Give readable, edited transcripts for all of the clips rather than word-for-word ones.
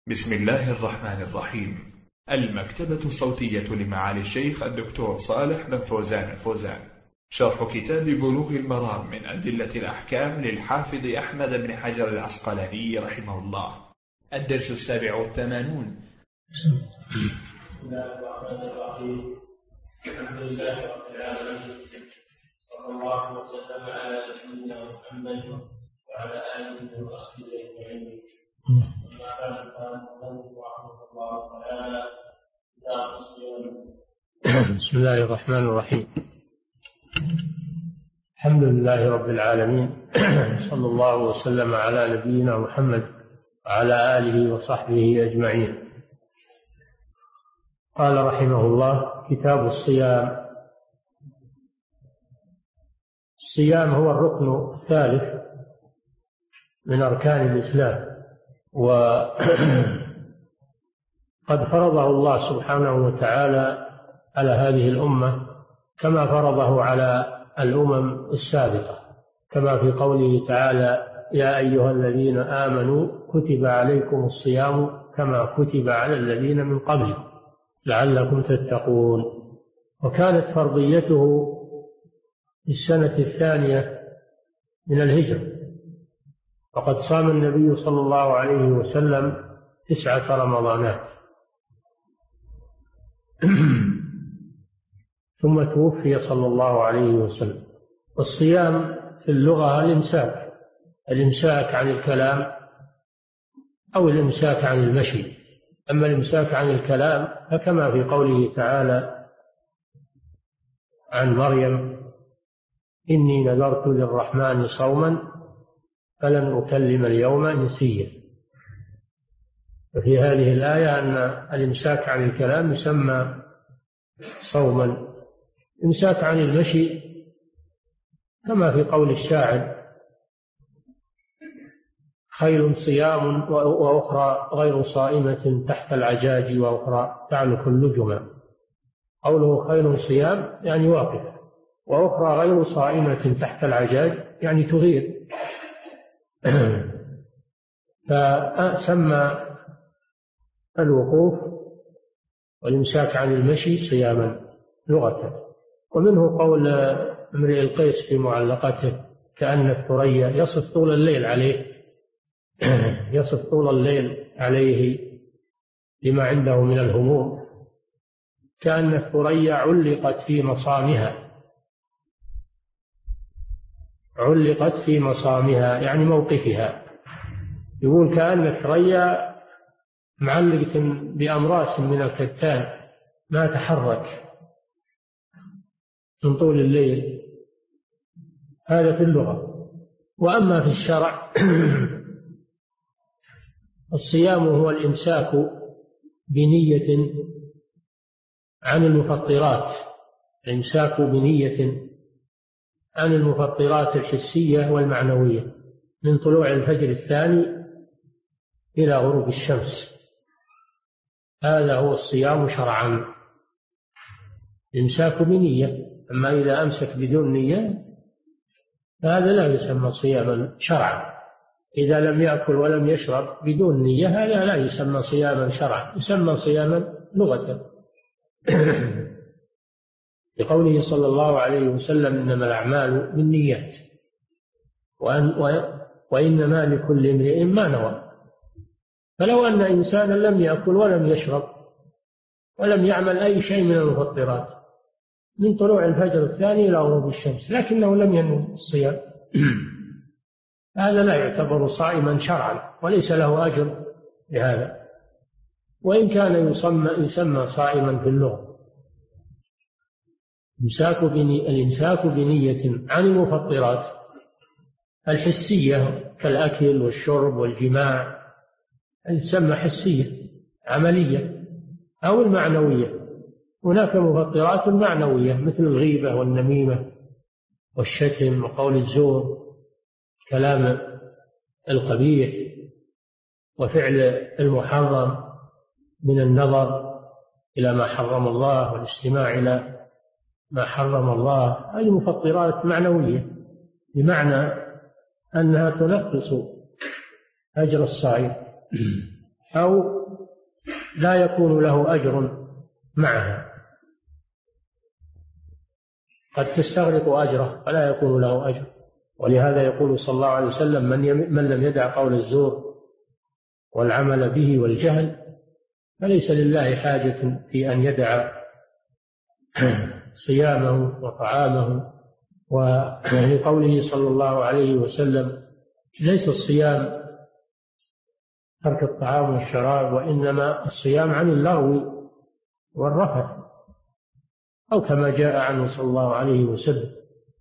بسم الله الرحمن الرحيم. المكتبة الصوتية لمعالي الشيخ الدكتور صالح بن فوزان الفوزان، شرح كتاب بلوغ المرام من أدلة الأحكام للحافظ أحمد بن حجر العسقلاني رحمه الله. الدرس 87. بسم الله الرحمن الرحيم. الحمد لله رب العالمين، صلى الله وسلم على نبينا محمد وعلى آله وصحبه أجمعين. أما بعد، قال المؤلف رحمه الله تعالى: كتاب الصيام. بسم الله الرحمن الرحيم. الحمد لله رب العالمين، صلى الله وسلم على نبينا محمد وعلى آله وصحبه أجمعين. قال رحمه الله: كتاب الصيام. الصيام هو الركن الثالث من أركان الإسلام، وقد فرضه الله سبحانه وتعالى على هذه الأمة كما فرضه على الأمم السابقة، كما في قوله تعالى: يا أيها الذين آمنوا كتب عليكم الصيام كما كتب على الذين من قبلكم لعلكم تتقون. وكانت فرضيته في السنة الثانية من الهجرة، وقد صام النبي صلى الله عليه وسلم 9 رمضانات ثم توفي صلى الله عليه وسلم. والصيام في اللغة الإمساك عن الكلام أو الإمساك عن المشي. أما الإمساك عن الكلام فكما في قوله تعالى عن مريم: إني نذرت للرحمن صوما فلن أكلم اليوم إنسيا. وفي هذه الآية أن الإمساك عن الكلام يسمى صوما. إمساك عن المشي كما في قول الشاعر: خيل صيام وأخرى غير صائمة تحت العجاج وأخرى تعلق اللجما. قوله خيل صيام يعني واقف، وأخرى غير صائمة تحت العجاج يعني تغير. فسمى الوقوف والإمساك عن المشي صياما لغة. ومنه قول امرئ القيس في معلقته: كأن الثريا يصف طول الليل عليه يصف طول الليل عليه لما عنده من الهموم. كأن الثريا علقت في مصامها يعني موقفها. يقول كأن الثريا معلقة بأمراس من الكتان ما تحرك من طول الليل. هذا في اللغة. وأما في الشرع الصيام هو الإمساك بنية عن المفطرات، الإمساك بنية عن المفطرات الحسية والمعنوية من طلوع الفجر الثاني إلى غروب الشمس. هذا هو الصيام شرعا، الإمساك بنية. أما إذا أمسك بدون نية فهذا لا يسمى صياما شرعا. إذا لم يأكل ولم يشرب بدون نية هذا لا يسمى صياما شرعا، يسمى صياما لغة. لقوله صلى الله عليه وسلم: إنما الأعمال بالنيات وإنما لكل امرئ ما نوى. فلو أن إنسانا لم يأكل ولم يشرب ولم يعمل أي شيء من المفطرات من طلوع الفجر الثاني إلى غروب الشمس لكنه لم ينوي الصيام، هذا لا يعتبر صائما شرعا وليس له أجر لهذا، وإن كان يسمى صائما في اللغة. الإمساك بنية عن المفطرات الحسية كالأكل والشرب والجماع، تسمى حسية عملية، أو المعنوية. هناك مفطرات معنوية مثل الغيبة والنميمة والشتم وقول الزور، كلام القبيح، وفعل المحرم من النظر إلى ما حرم الله والاستماع إلى ما حرم الله. هذه مفطرات معنوية، بمعنى أنها تنقص أجر الصائم. أو لا يكون له أجر معها، قد تستغرق أجره فلا يكون له أجر. ولهذا يقول صلى الله عليه وسلم: من لم يدع قول الزور والعمل به والجهل فليس لله حاجة في أن يدع صيامه وطعامه. ولقوله صلى الله عليه وسلم: ليس الصيام ترك الطعام والشراب، وإنما الصيام عن اللغو والرفث، أو كما جاء عنه صلى الله عليه وسلم.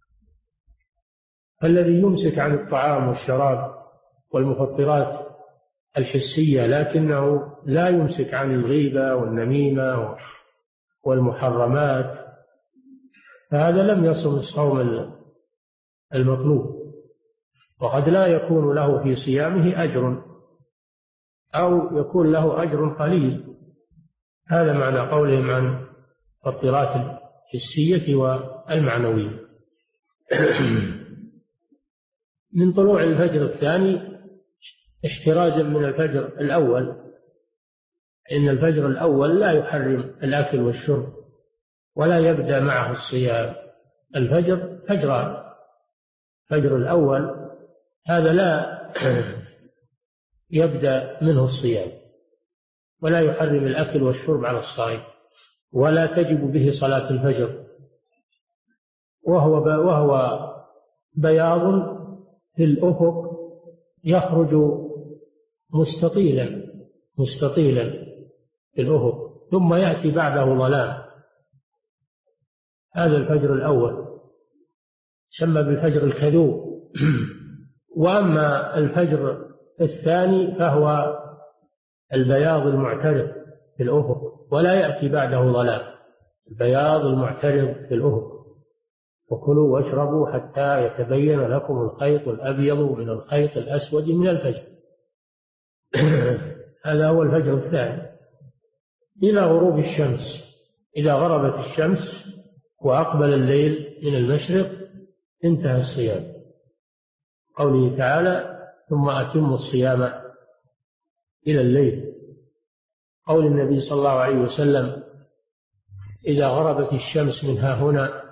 فالذي يمسك عن الطعام والشراب والمفطرات الحسية لكنه لا يمسك عن الغيبة والنميمة والمحرمات، فهذا لم يصم الصوم المطلوب، وقد لا يكون له في صيامه أجر، أو يكون له أجر قليل. هذا معنى قولهم عن المفطرات الحسية والمعنوية. من طلوع الفجر الثاني احترازا من الفجر الأول، إن الفجر الأول لا يحرم الأكل والشرب ولا يبدأ معه الصيام. الفجر فجران: الفجر الأول هذا لا يبدأ منه الصيام ولا يحرم الأكل والشرب على الصائم، ولا تجب به صلاة الفجر، وهو بياض في الأفق يخرج مستطيلا في الأفق، ثم يأتي بعده ظلام. هذا الفجر الأول يسمى بالفجر الكذوب. وأما الفجر الثاني فهو البياض المعترض في الأفق ولا يأتي بعده ظلام، البياض المعترض في الأفق. وكلوا واشربوا حتى يتبين لكم الخيط الأبيض من الخيط الأسود من الفجر. هذا هو الفجر الثاني إلى غروب الشمس. إذا غربت الشمس وأقبل الليل من المشرق انتهى الصيام. قوله تعالى: ثم أتموا الصيام إلى الليل. قول النبي صلى الله عليه وسلم: إذا غربت الشمس من ها هنا،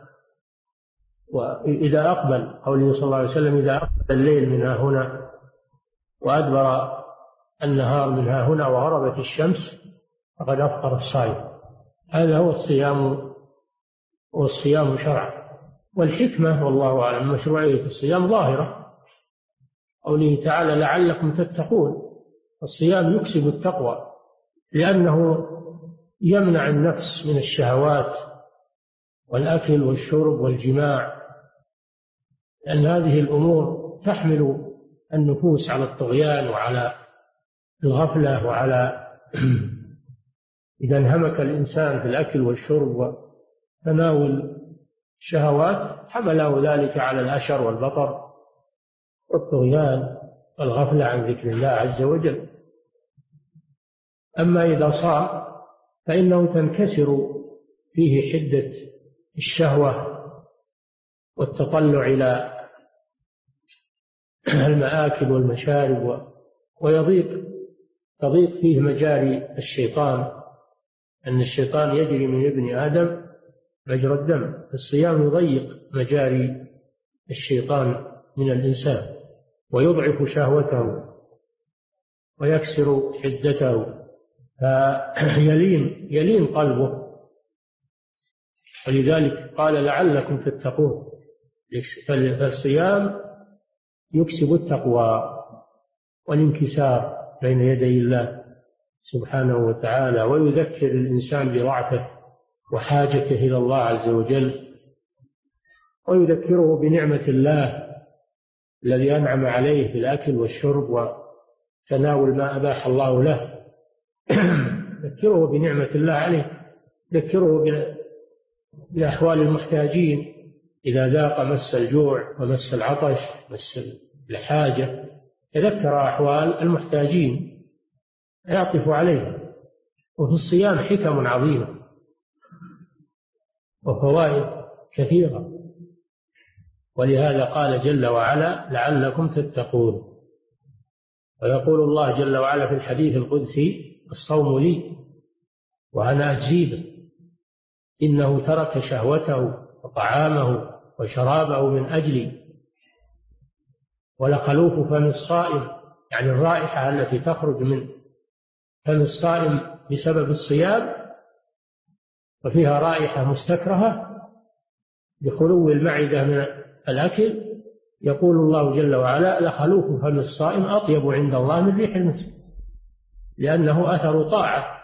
وإذا أقبل، قوله صلى الله عليه وسلم: إذا أقبل الليل من ها هنا وأدبر النهار من ها هنا وغربت الشمس فقد أفطر الصائم. هذا هو الصيام، والصيام شرعا. والحكمة والله أعلم مشروعية الصيام ظاهرة. قوله تعالى: لعلكم تتقون. الصيام يكسب التقوى لأنه يمنع النفس من الشهوات والأكل والشرب والجماع، لأن هذه الأمور تحمل النفوس على الطغيان وعلى الغفلة وعلى إذا انهمك الإنسان في الأكل والشرب وتناول الشهوات حمله ذلك على الأشر والبطر والطغيان والغفلة عن ذكر الله عز وجل. أما إذا صام فإنه تنكسر فيه حدة الشهوة والتطلع إلى المآكل والمشارب، تضيق فيه مجاري الشيطان، أن الشيطان يجري من ابن آدم مجرى الدم. الصيام يضيق مجاري الشيطان من الإنسان ويضعف شهوته ويكسر حدته، فيلين قلبه. ولذلك قال: لعلكم تتقون. فالصيام يكسب التقوى والانكسار بين يدي الله سبحانه وتعالى، ويذكر الإنسان بضعفه وحاجته إلى الله عز وجل، ويذكره بنعمة الله الذي أنعم عليه بالأكل والشرب وتناول ما أباح الله له. يذكره بنعمة الله عليه، يذكره بأحوال المحتاجين إذا ذاق مس الجوع ومس العطش مس الحاجة، يذكر أحوال المحتاجين يعطف عليهم. وفي الصيام حكم عظيمة وفوائد كثيرة، ولهذا قال جل وعلا: لعلكم تتقون. ويقول الله جل وعلا في الحديث القدسي: الصوم لي وأنا أجزي به، إنه ترك شهوته وطعامه وشرابه من أجلي، ولخلوف فم الصائم، يعني الرائحة التي تخرج من فم الصائم بسبب الصيام وفيها رائحة مستكرهة بخلو المعدة من الأكل، يقول الله جل وعلا: لخلوف فم الصائم أطيب عند الله من ريح المسك، لأنه أثر طاعة،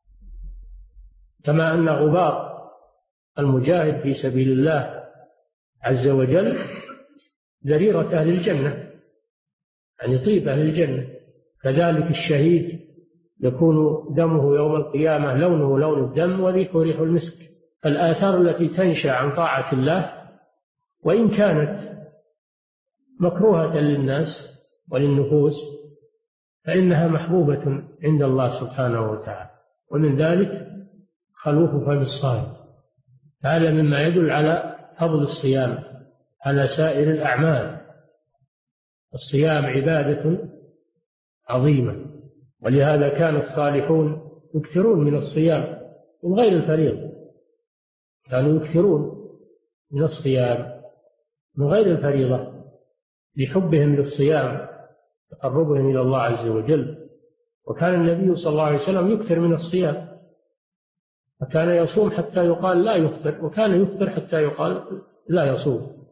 كما أن غبار المجاهد في سبيل الله عز وجل ذريرة أهل الجنة، يعني طيب أهل الجنة، كذلك الشهيد يكون دمه يوم القيامة لونه لون الدم وريحه ريح المسك. الآثار التي تنشأ عن طاعة الله وإن كانت مكروهة للناس وللنفوس فإنها محبوبة عند الله سبحانه وتعالى، ومن ذلك خلوف فم الصائم. هذا مما يدل على فضل الصيام على سائر الأعمال. الصيام عبادة عظيمة، ولهذا كان الصالحون يكثرون من الصيام من غير الفريضة، كانوا يكثرون من الصيام من غير الفريضة لحبهم للصيام تقربهم إلى الله عز وجل. وكان النبي صلى الله عليه وسلم يكثر من الصيام، فكان يصوم حتى يقال لا يفطر، وكان يفطر حتى يقال لا يصوم.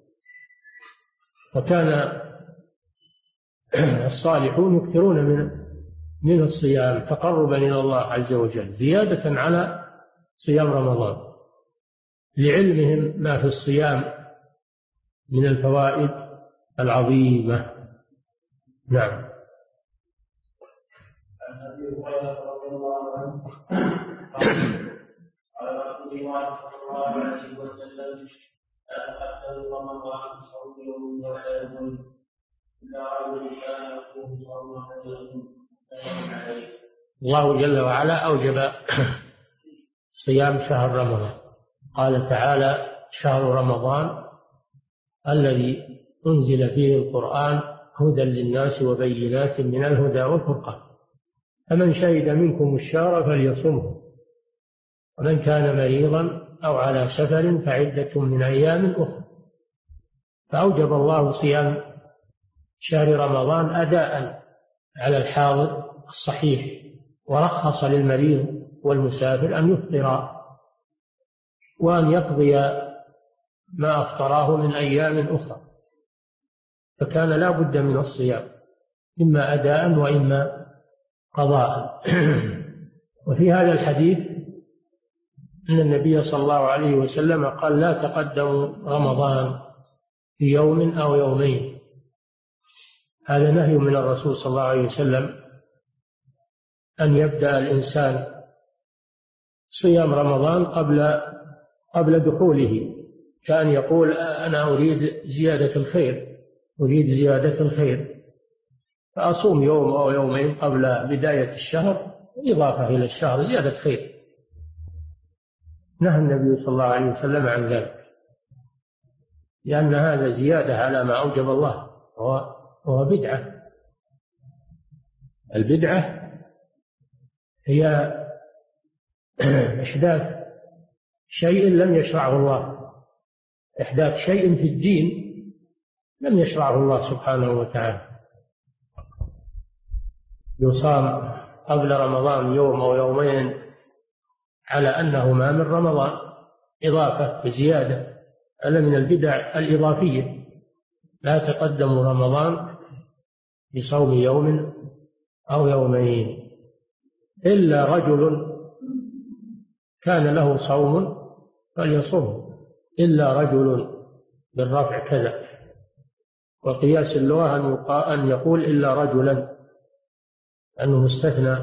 وكان الصالحون يكثرون من الصيام تقربا إلى الله عز وجل زيادة على صيام رمضان، لعلمهم ما في الصيام من الفوائد العظيمة. نعم. عن أبي هريرة رضي الله عنه قال رسول الله صلى الله عليه وسلم: لا تقبل رمضان صوم يوم ولا يوم إلا رجل كان يصوم صوم فليصم. الله جل وعلا أوجب صيام شهر رمضان، قال تعالى: شهر رمضان الذي أنزل فيه القرآن هدى للناس وبينات من الهدى والفرقان، فمن شهد منكم الشهر فليصمه، ومن كان مريضا أو على سفر فعدة من أيام أخرى. فأوجب الله صيام شهر رمضان أداء على الحاضر الصحيح، ورخص للمريض والمسافر أن يفطر وأن يقضي ما أفطراه من أيام أخرى، فكان لا بد من الصيام إما أداء وإما قضاء. وفي هذا الحديث أن النبي صلى الله عليه وسلم قال: لا تقدموا رمضان في يوم أو يومين. هذا نهي من الرسول صلى الله عليه وسلم أن يبدأ الإنسان صيام رمضان قبل دخوله، كان يقول: أنا أريد زيادة الخير، أريد زيادة الخير، فأصوم يوم أو يومين قبل بداية الشهر إضافة إلى الشهر زيادة خير. نهى النبي صلى الله عليه وسلم عن ذلك، لأن هذا زيادة على ما أوجب الله، وهو بدعة. البدعة هي إحداث شيء لم يشرعه الله، إحداث شيء في الدين لم يشرعه الله سبحانه وتعالى. يصام قبل رمضان يوم أو يومين على أنه ما من رمضان، إضافة بزيادة، هذا من البدع الإضافية. لا تقدم رمضان بصوم يوم أو يومين إلا رجل كان له صوم فليصوم، إلا رجل بالرفع كذا. وقياس اللغة أن يقول إلا رجلا، أنه مستثنى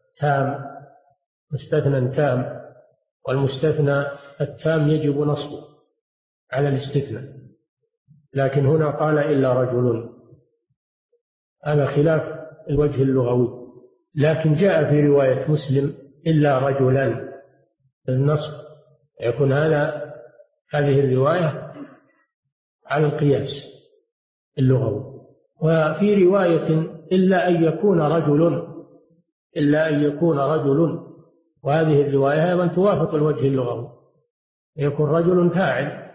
تام، والمستثنى التام يجب نصبه على الاستثناء، لكن هنا قال إلا رجل، هذا خلاف الوجه اللغوي. لكن جاء في رواية مسلم إلا رجلا النصب، يكون هذه الرواية على القياس اللغوي. وفي رواية إلا أن يكون رجل، إلا أن يكون رجل. وهذه الرواية أيضا توافق الوجه اللغوي، يكون رجل فاعل،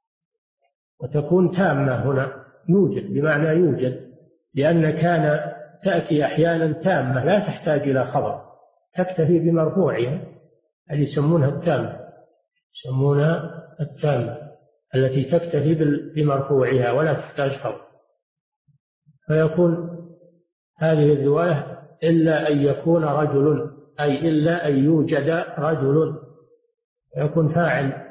وتكون تامة هنا، يوجد بمعنى يوجد، لأن كان تأتي أحيانا تامة لا تحتاج إلى خبر، تكتفي بمرفوعها، هذه يسمونها التامة، يسمونها التامة التي تكتفي بمرفوعها ولا تحتاج خبر. فيكون هذه الرواية إلا أن يكون رجل، أي إلا أن يوجد رجل، يكون فاعل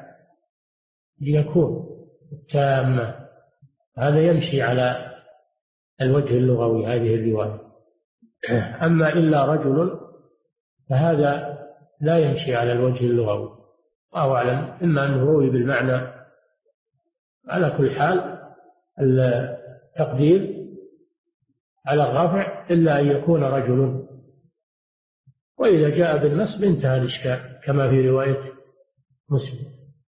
ليكون تامة. هذا يمشي على الوجه اللغوي هذه الرواية. أما إلا رجل فهذا لا يمشي على الوجه اللغوي، والله أعلم، إما أنه روي بالمعنى. على كل حال التقدير على الرفع إلا أن يكون رجل، وإذا جاء بالنصب انتهى الإشكال كما في رواية مسلم.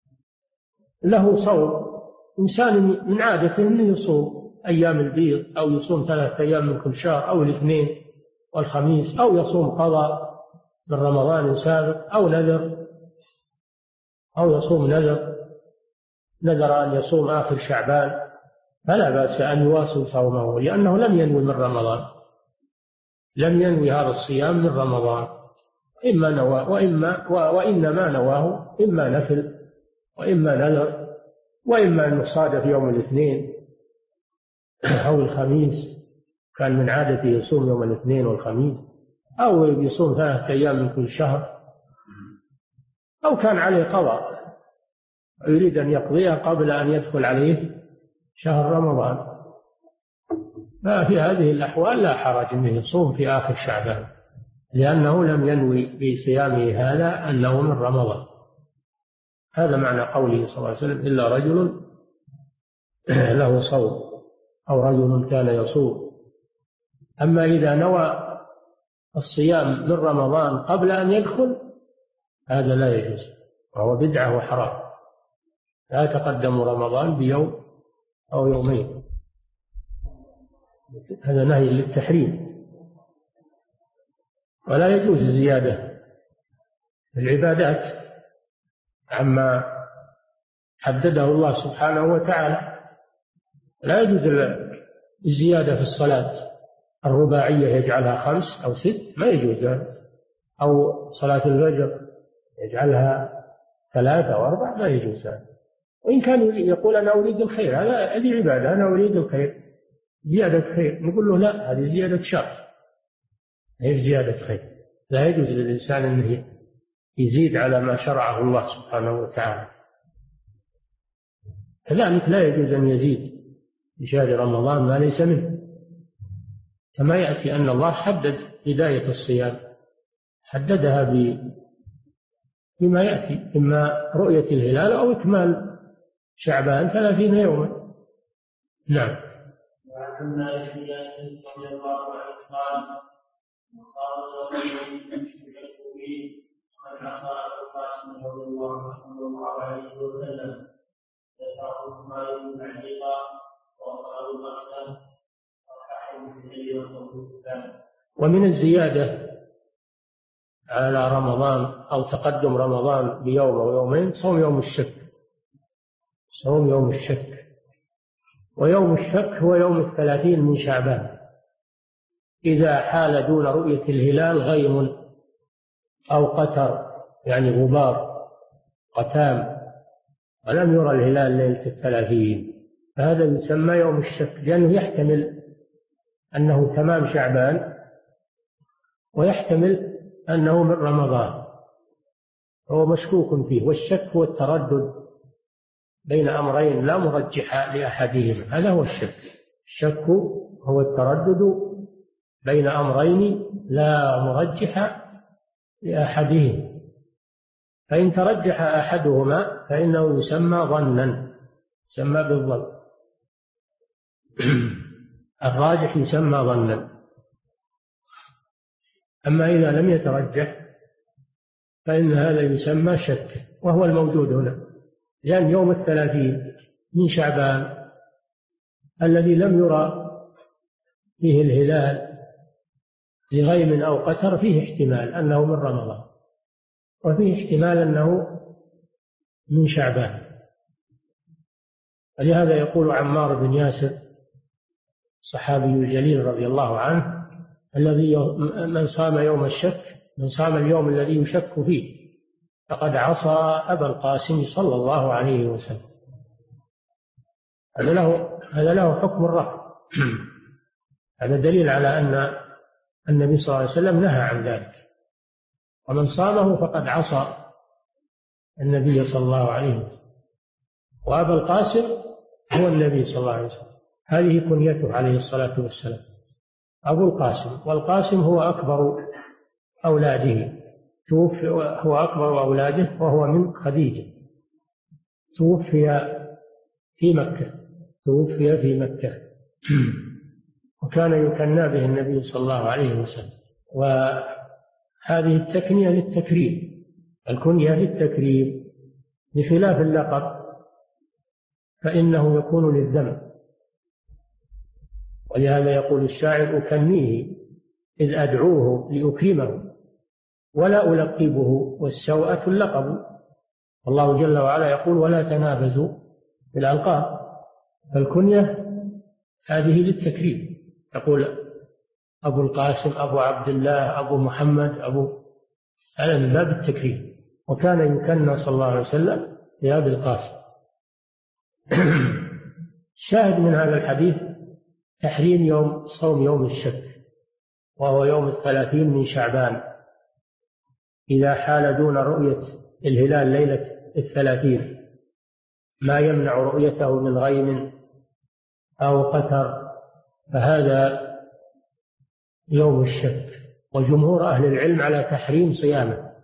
له صوم، إنسان من عادته أنه يصوم أيام البيض، أو يصوم 3 أيام من كل شهر، أو الاثنين والخميس، أو يصوم قضاء من رمضان سابق، أو نذر، أو يصوم نذر أن يصوم آخر شعبان، فلا بأس أن يواصل صومه، لأنه لم ينوي من رمضان، لم ينوي هذا الصيام من رمضان، إما نوى وإنما نواه إما نفل وإما نذر، وإما أنه صادف يوم الاثنين أو الخميس، كان من عادته يصوم يوم الاثنين والخميس، أو يصوم 3 أيام من كل شهر، أو كان عليه قضاء يريد أن يقضيها قبل أن يدخل عليه شهر رمضان، ففي هذه الأحوال لا حرج أنه يصوم في آخر شعبان، لأنه لم ينوي بصيامه هذا أنه من رمضان. هذا معنى قوله صلى الله عليه وسلم إلا رجل له صوم، أو رجل كان يصوم. أما إذا نوى الصيام من رمضان قبل أن يدخل هذا لا يجوز، وهو بدعة وحرام، لا تقدم رمضان بيوم أو يومين، هذا نهي للتحريم. ولا يجوز الزيادة في العبادات عما حدده الله سبحانه وتعالى، لا يجوز الزيادة في الصلاة الرباعية يجعلها 5 أو 6، ما يجوز ذلك، أو صلاة الفجر يجعلها 3 أو 4، ما يجوز ذلك. وإن كان يقول أنا أريد الخير، هذه عبادة، أنا أريد الخير، زيادة خير، نقول له لا، هذه زيادة شر، هي زيادة خير، لا يجوز للإنسان أنه يزيد على ما شرعه الله سبحانه وتعالى. كذلك لا يجوز أن يزيد في شهر رمضان ما ليس منه، كما يأتي أن الله حدد بداية الصيام، حددها بما يأتي، إما رؤية الهلال أو إكمال شعبان 30 يوما. نعم. وعن مالك بن انس رضي الله عنه قال: صار رجل يشرك به قد عصى ابو القاسم صلى الله عليه وسلم، يدفعه مالك تعليقا واصحاب الاقسام اصحابه في الليل والصبح. ومن الزياده على رمضان أو تقدم رمضان بيوم أو يومين صوم يوم الشك، صوم يوم الشك. ويوم الشك هو يوم 30 من شعبان، إذا حال دون رؤية الهلال غيم أو قتر، يعني غبار قتام، ولم يرى الهلال ليلة 30، فهذا يسمى يوم الشك، لأنه يحتمل أنه تمام شعبان ويحتمل أنه من رمضان، هو مشكوك فيه. والشك هو التردد بين أمرين لا مرجح لأحدهما، هذا هو الشك. الشك هو التردد بين أمرين لا مرجح لأحدهما، فإن ترجح أحدهما فإنه يسمى ظنا، يسمى بالظن، الراجح يسمى ظنا. أما إذا لم يترجح فإن هذا يسمى شك، وهو الموجود هنا، لأن يوم 30 من شعبان الذي لم يرى فيه الهلال لغيم أو قتر فيه احتمال أنه من رمضان، وفيه احتمال أنه من شعبان. ولهذا يقول عمار بن ياسر الصحابي الجليل رضي الله عنه الذي من صام يوم الشك، من صام اليوم الذي يشك فيه فقد عصى أبا القاسم صلى الله عليه وسلم. هذا له حكم الرفع. هذا دليل على أن النبي صلى الله عليه وسلم نهى عن ذلك، ومن صامه فقد عصى النبي صلى الله عليه وسلم. وأبا القاسم هو النبي صلى الله عليه وسلم، هذه كنيته عليه الصلاة والسلام، أبو القاسم. والقاسم هو أكبر أولاده، توفي هو أكبر أولاده وهو من خديجة، توفي في مكة وكان يكنى به النبي صلى الله عليه وسلم. وهذه التكنية للتكريم، الكنية للتكريم، بخلاف اللقب فإنه يكون للذم. ولهذا يقول الشاعر: أكنيه إذ أدعوه لأكرمه ولا ألقبه والسوءة اللقب. الله جل وعلا يقول: ولا تنابزوا بالألقاب. فالكنية هذه للتكريم، يقول أبو القاسم، أبو عبد الله، أبو محمد، هذا من باب التكريم. وكان يكنى صلى الله عليه وسلم بأبي القاسم. الشاهد من هذا الحديث تحريم صوم يوم الشك، وهو يوم 30 من شعبان، إذا حال دون رؤية الهلال ليلة 30 ما يمنع رؤيته من غيم أو قتر، فهذا يوم الشك. وجمهور أهل العلم على تحريم صيامه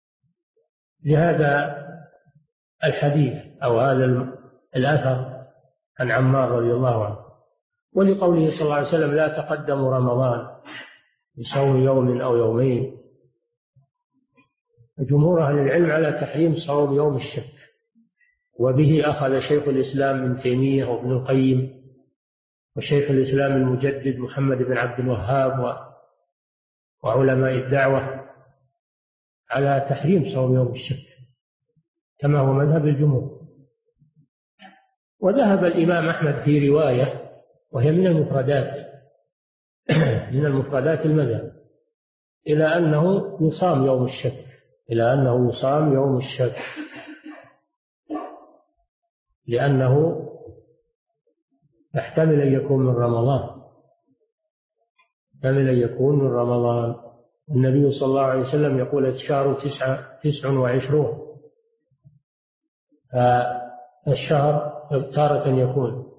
لهذا الحديث أو هذا الأثر عن عمار رضي الله عنه، ولقوله صلى الله عليه وسلم: لا تقدموا رمضان بصوم يوم أو يومين. جمهور أهل العلم على تحريم صوم يوم الشك، وبه أخذ شيخ الإسلام ابن تيمية وابن القيم وشيخ الإسلام المجدد محمد بن عبد الوهاب وعلماء الدعوة على تحريم صوم يوم الشك كما هو مذهب الجمهور. وذهب الإمام أحمد في رواية وهي من المفردات المذهب إلى أنه يصام يوم الشك، لأنه يحتمل أن يكون من رمضان. النبي صلى الله عليه وسلم يقول: الشهر 29، فالشهر تارة يكون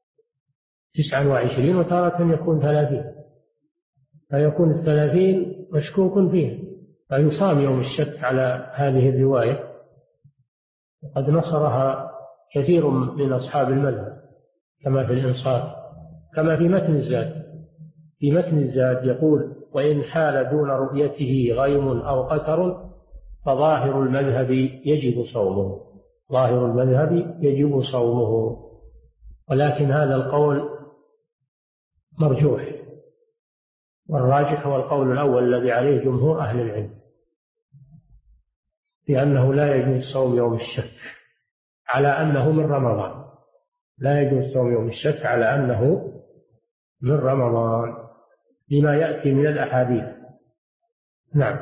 29 وتارة يكون 30، فيكون 30 مشكوك فيه، فيصام يوم الشك على هذه الرواية. وقد نصرها كثير من أصحاب المذهب كما في الإنصاف، كما في متن الزاد يقول: وإن حال دون رؤيته غيم أو قتر فظاهر المذهب يجب صومه. ولكن هذا القول مرجوح، والراجح هو القول الأول الذي عليه جمهور أهل العلم، بأنه لا يجوز صوم يوم الشك على أنه من رمضان، من رمضان لما يأتي من الأحاديث. نعم.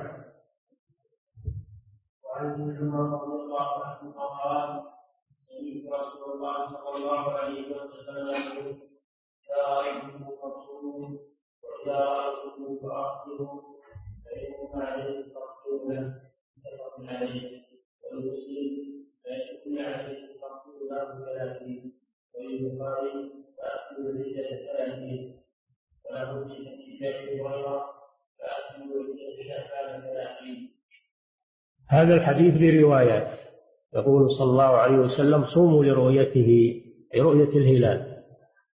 وعن ابن عمر رضي الله عنه قال: سمعت رسول الله صلى الله عليه وسلم يقول: إذا رأيتم فاصوموا وإذا رأيتم فأفطروا فإن عليه فاغفروا له. متفق عليه. والمسلم فيكون عليه فاغفروا له 30. وللبخاري فأكلوا العدة 30. وله في حديث أبي هريرة فأكلوا العدة شهبان 30. هذا الحديث بروايات. يقول صلى الله عليه وسلم: صوموا لرؤيته، لرؤية الهلال،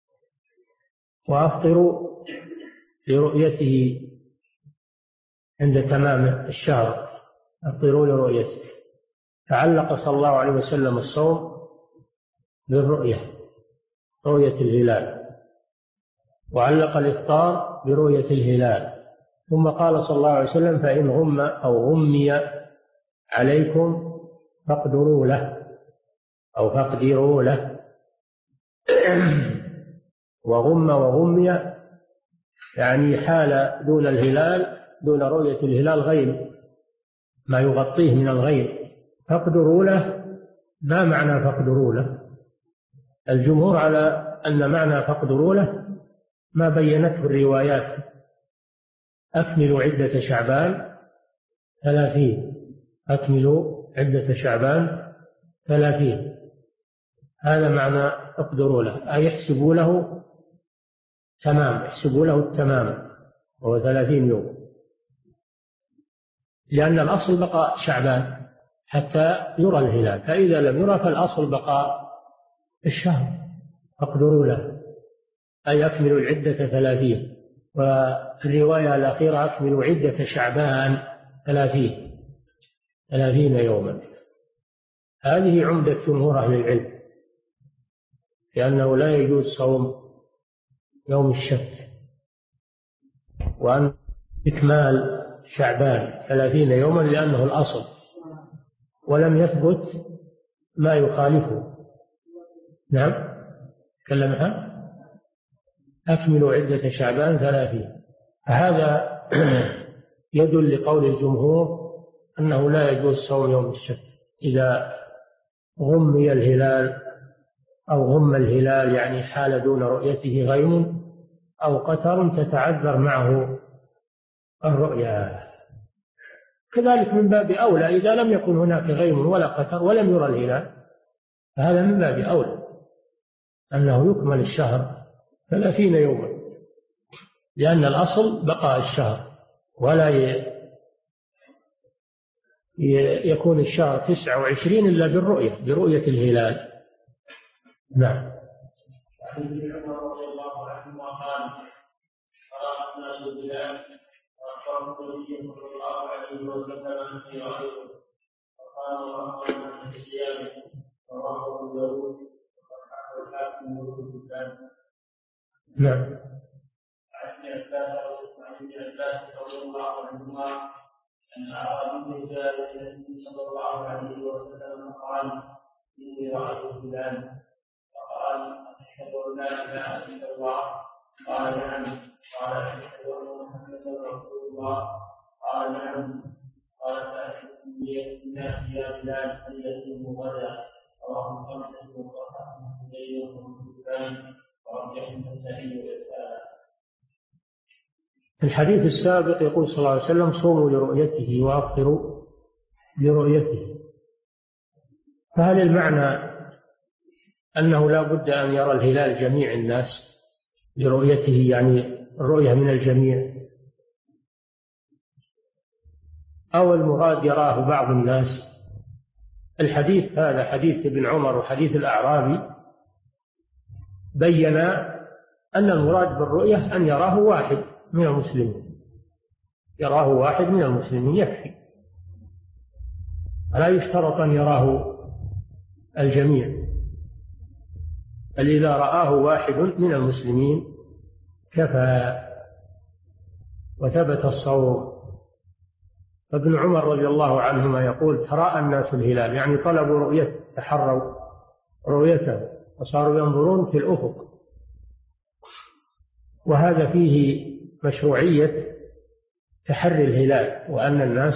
وأفطروا لرؤيته عند تمام الشهر، أفطروا لرؤيته. فعلق صلى الله عليه وسلم الصوم بالرؤية، رؤية الهلال، وعلق الإفطار برؤية الهلال، ثم قال صلى الله عليه وسلم: فإن غم أو غمي عليكم فاقدروا له أو فاقدروا له. وغم وغمي يعني حال دون الهلال، دون رؤية الهلال غيم، ما يغطيه من الغيم. فاقدروا له، ما معنى فاقدروا له؟ الجمهور على أن معنى فاقدروا له ما بينته الروايات: أكملوا عدة شعبان 30، أكملوا عدة شعبان 30. هذا معنى اقدروا له، أي يحسبوا له تمام، يحسبوا له التمام، وهو 30 يوم، لأن الأصل بقاء شعبان حتى يرى الهلال، فإذا لم يرى فالأصل بقاء الشهر. فاقدروا له أي أكملوا العدة 30. والرواية الأخيرة: أكملوا عدة شعبان 30 يوما. هذه عمدة جمهور أهل العلم، لأنه لا يجوز صوم يوم الشك، وأن إكمال شعبان 30 يوما لأنه الأصل، ولم يثبت ما يخالفه. نعم، تكلم عنه. أكملوا عدة شعبان 30. فهذا يدل لقول الجمهور أنه لا يجوز صوم يوم الشك إذا غمي الهلال أو غم الهلال، يعني حال دون رؤيته غيم أو قتر تتعذر معه الرؤيا. كذلك من باب أولى إذا لم يكن هناك غيم ولا قتر ولم يرى الهلال، فهذا من باب أولى أنه يكمل الشهر 30 يوما، لأن الأصل بقاء الشهر، ولا يكون الشهر 29 إلا برؤية الهلال. نعم. عن ابن عمر رضي الله عنهما قال: قرأ الناس الهلال وأخبر النبي صلى الله عليه وسلم في رأيه فقال: وأمر الناس بصيامه، رواه أبو داود وصححه الحاكم والبخاري. نعم. عن ابن عباس رضي الله عنهما أن أعرابيا جاء إلى النبي صلى الله عليه وسلم قال: إني رأيت الهلال. فقال: أشهد أن لا إله إلا الله؟ قال: نعم. قال: أشهد أن محمدا رسول الله؟ قال: نعم. قال: فأشهد بالناس يا بلال أن يكونوا غدا. رواه الخمسة وصححه الليل والبخاري ورجحه النسائي والإرسال. في الحديث السابق يقول صلى الله عليه وسلم: صوموا لرؤيته وأفطروا لرؤيته. فهل المعنى أنه لا بد أن يرى الهلال جميع الناس لرؤيته، يعني الرؤية من الجميع، أو المراد يراه بعض الناس؟ الحديث هذا حديث ابن عمر وحديث الأعرابي بين أن المراد بالرؤية أن يراه واحد من المسلمين، يراه واحد من المسلمين يكفي، لا يشترط أن يراه الجميع، بل إذا رآه واحد من المسلمين كفى وثبت الصوم. فابن عمر رضي الله عنهما يقول: تراءى الناس الهلال، يعني طلبوا رؤيته، تحروا رؤيته وصاروا ينظرون في الأفق. وهذا فيه مشروعية تحري الهلال، وأن الناس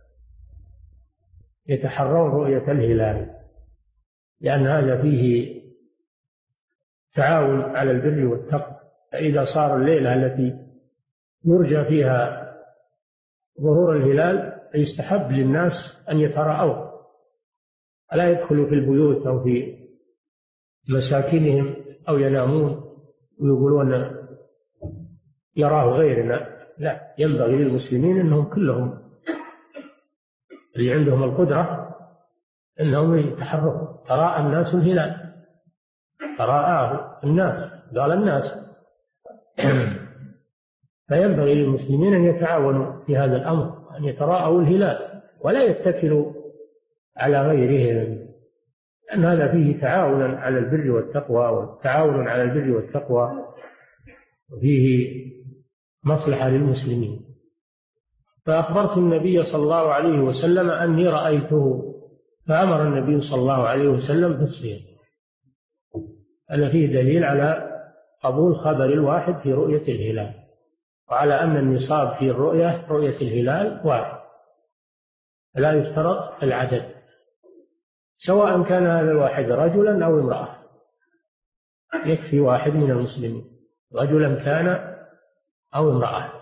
يتحرون رؤية الهلال، لأن هذا فيه تعاون على البر والتقوى. فإذا صار الليلة التي يرجى فيها ظهور الهلال يستحب للناس أن يتراءوا، ألا يدخلوا في البيوت أو في مساكنهم أو ينامون ويقولون يراه غيرنا. لا، ينبغي للمسلمين أنهم كلهم اللي عندهم القدرة أنهم يتحركوا. تراءى الناس الهلال، تراءاه الناس، قال الناس. فينبغي للمسلمين أن يتعاونوا في هذا الأمر، أن يتراءوا الهلال ولا يتكلوا على غيرهم، لأن هذا فيه تعاون على البر والتقوى، والتعاون على البر والتقوى وفيه مصلحة للمسلمين. فأخبرت النبي صلى الله عليه وسلم أني رأيته، فأمر النبي صلى الله عليه وسلم بالصيام. هذا فيه دليل على قبول خبر الواحد في رؤية الهلال، وعلى أن النصاب في رؤية الهلال واحد، لا يشترط العدد، سواء كان هذا الواحد رجلا أو امرأة، يكفي واحد من المسلمين، رجلا كان أو امرأة.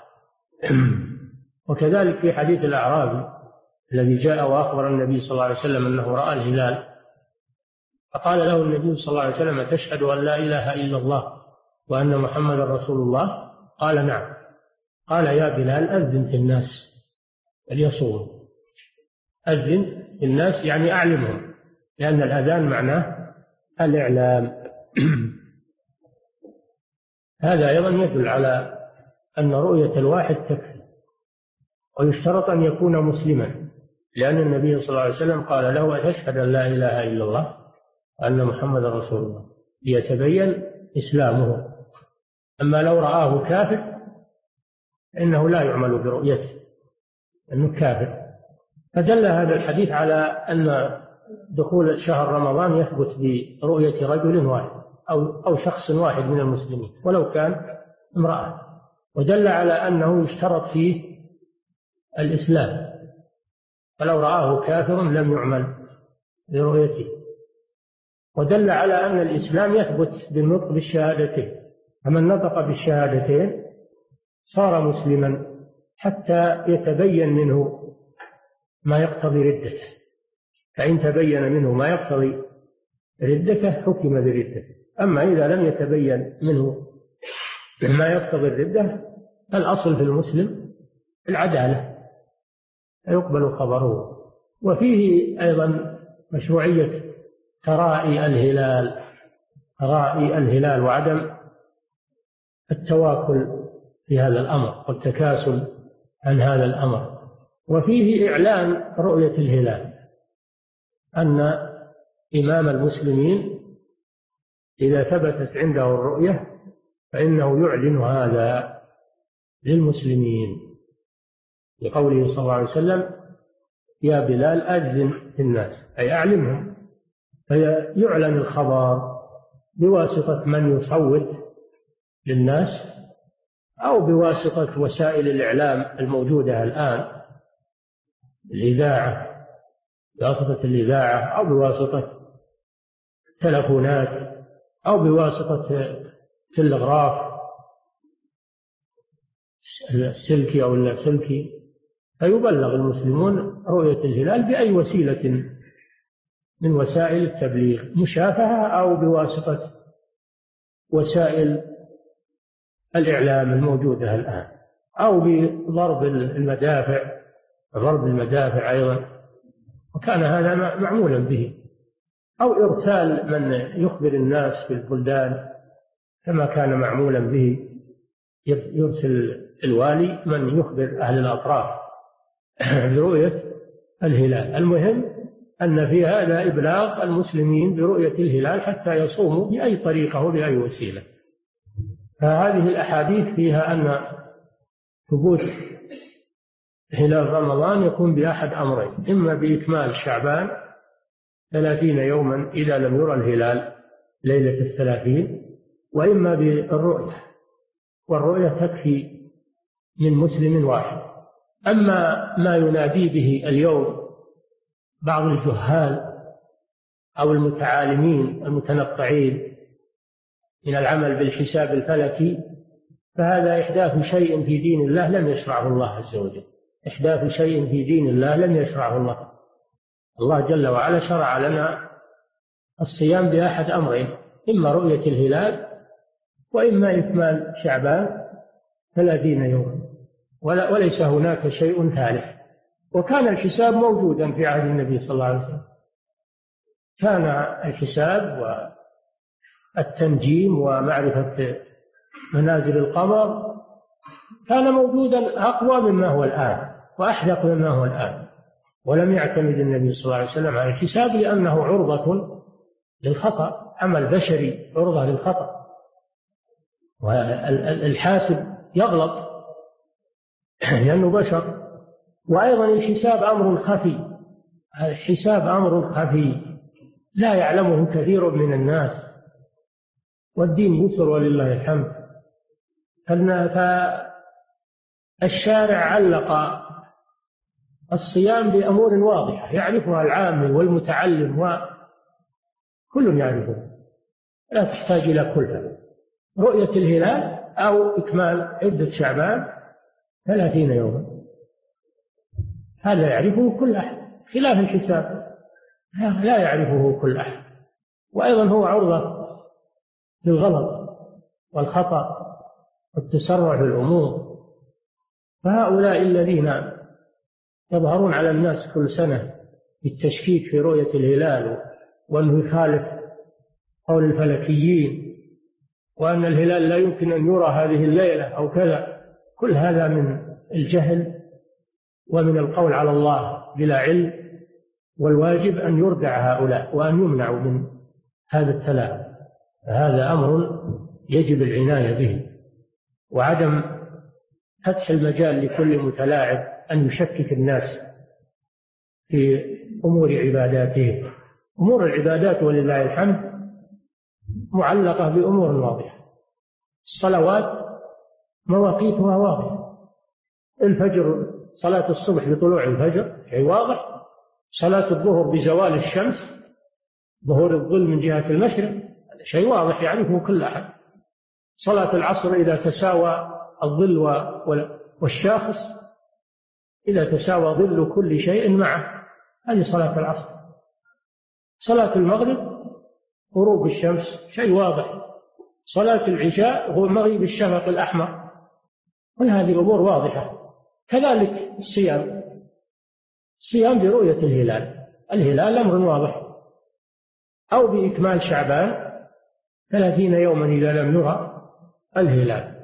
وكذلك في حديث الأعرابي الذي جاء وأخبر النبي صلى الله عليه وسلم أنه رأى الهلال، فقال له النبي صلى الله عليه وسلم: تشهد أن لا إله إلا الله وأن محمد رسول الله؟ قال: نعم. قال: يا بلال أذن في الناس فليصوموا. أذن في الناس يعني أعلمهم، لأن الأذان معناه الإعلام. هذا أيضا يدل على أن رؤية الواحد تكفي، ويشترط أن يكون مسلما، لأن النبي صلى الله عليه وسلم قال له: أتشهد أن لا إله إلا الله وأن محمد رسول الله، ليتبين إسلامه. أما لو رآه كافر فإنه لا يعمل برؤيته، أنه كافر. فدل هذا الحديث على أن دخول شهر رمضان يثبت برؤية رجل واحد أو شخص واحد من المسلمين ولو كان امرأة، ودل على أنه يشترط فيه الإسلام، فلو رآه كافر لم يعمل برؤيته. ودل على أن الإسلام يثبت بالنطق بالشهادتين، فمن نطق بالشهادتين صار مسلما حتى يتبين منه ما يقتضي ردته، فإن تبين منه ما يقتضي ردته حكم بردته. أما إذا لم يتبين منه ما يقتضي الردة فالأصل في المسلم العدالة، يقبل خبره. وفيه أيضا مشروعية ترائي الهلال وعدم التواكل في هذا الأمر والتكاسل عن هذا الأمر. وفيه إعلان رؤية الهلال، أن إمام المسلمين إذا ثبتت عنده الرؤية فإنه يعلن هذا للمسلمين، لقوله صلى الله عليه وسلم: يا بلال أذن في الناس، أي أعلمهم. فيعلن الخبر بواسطة من يصوت للناس، أو بواسطة وسائل الإعلام الموجودة الآن، الإذاعة، بواسطة الإذاعة، أو بواسطة التلفونات، أو بواسطة التلغراف السلكي أو اللاسلكي، فيبلغ المسلمون رؤية الهلال بأي وسيلة من وسائل التبليغ، مشافهة أو بواسطة وسائل الإعلام الموجودة الآن، أو بضرب المدافع أيضا، وكان هذا معمولا به، أو إرسال من يخبر الناس في البلدان كما كان معمولا به، يرسل الوالي من يخبر أهل الأطراف برؤية الهلال. المهم أن في هذا إبلاغ المسلمين برؤية الهلال حتى يصوموا بأي طريقة وبأي وسيلة. فهذه الأحاديث فيها أن ثبوت هلال رمضان يكون بأحد أمرين: إما بإكمال شعبان 30 يوما إذا لم يرى الهلال ليلة 30، وإما بالرؤية، والرؤية تكفي من مسلم واحد. أما ما ينادي به اليوم بعض الجهال أو المتعالمين المتنطعين من العمل بالحساب الفلكي، فهذا إحداث شيء في دين الله لم يشرعه الله عز وجل، إحداث شيء في دين الله لم يشرعه الله. الله جل وعلا شرع لنا الصيام بأحد أمرين: إما رؤية الهلال، وإما إكمال شعبان 30 يوما، وليس هناك شيء ثالث. وكان الحساب موجودا في عهد النبي صلى الله عليه وسلم، كان الحساب والتنجيم ومعرفة منازل القمر كان موجودا أقوى مما هو الآن وأحدق مما هو الآن، ولم يعتمد النبي صلى الله عليه وسلم على الحساب لأنه عرضة للخطأ، عمل بشري عرضة للخطأ، والحاسب يغلط لأنه بشر وأيضا الحساب أمر خفي، الحساب أمر خفي لا يعلمه كثير من الناس، والدين يسر ولله الحمد. فالشارع علق الصيام بأمور واضحة يعرفها العامل والمتعلم وكل يعرفها، لا تحتاج إلى كلها. رؤية الهلال أو إكمال عدة شعبان 30 يوما، هذا يعرفه كل أحد، خلاف الحساب لا يعرفه كل أحد. وأيضا هو عرضة للغلط والخطأ والتسرع في الأمور. فهؤلاء الذين يظهرون على الناس كل سنة بالتشكيك في رؤية الهلال، وأنه يخالف قول الفلكيين، وأن الهلال لا يمكن أن يرى هذه الليلة أو كذا، كل هذا من الجهل ومن القول على الله بلا علم. والواجب أن يردع هؤلاء وأن يمنعوا من هذا التلاعب. هذا أمر يجب العناية به، وعدم فتح المجال لكل متلاعب أن يشكك الناس في أمور عباداتهم. أمور العبادات ولله الحمد معلقة بأمور واضحة. الصلوات مواقيتها واضحة، الفجر صلاة الصبح بطلوع الفجر شيء واضح، صلاة الظهر بزوال الشمس، ظهور الظل من جهة المشرق، هذا شيء واضح يعرفه كل أحد. صلاة العصر إذا تساوى الظل والشاخص، إذا تساوى ظل كل شيء معه، هذه صلاة العصر. صلاة المغرب غروب الشمس شيء واضح. صلاة العشاء هو مغيب الشفق الأحمر، وهذه أمور واضحة. كذلك الصيام برؤية الهلال، الهلال أمر واضح، أو بإكمال شعبان 30 يوما إذا لم يرى الهلال.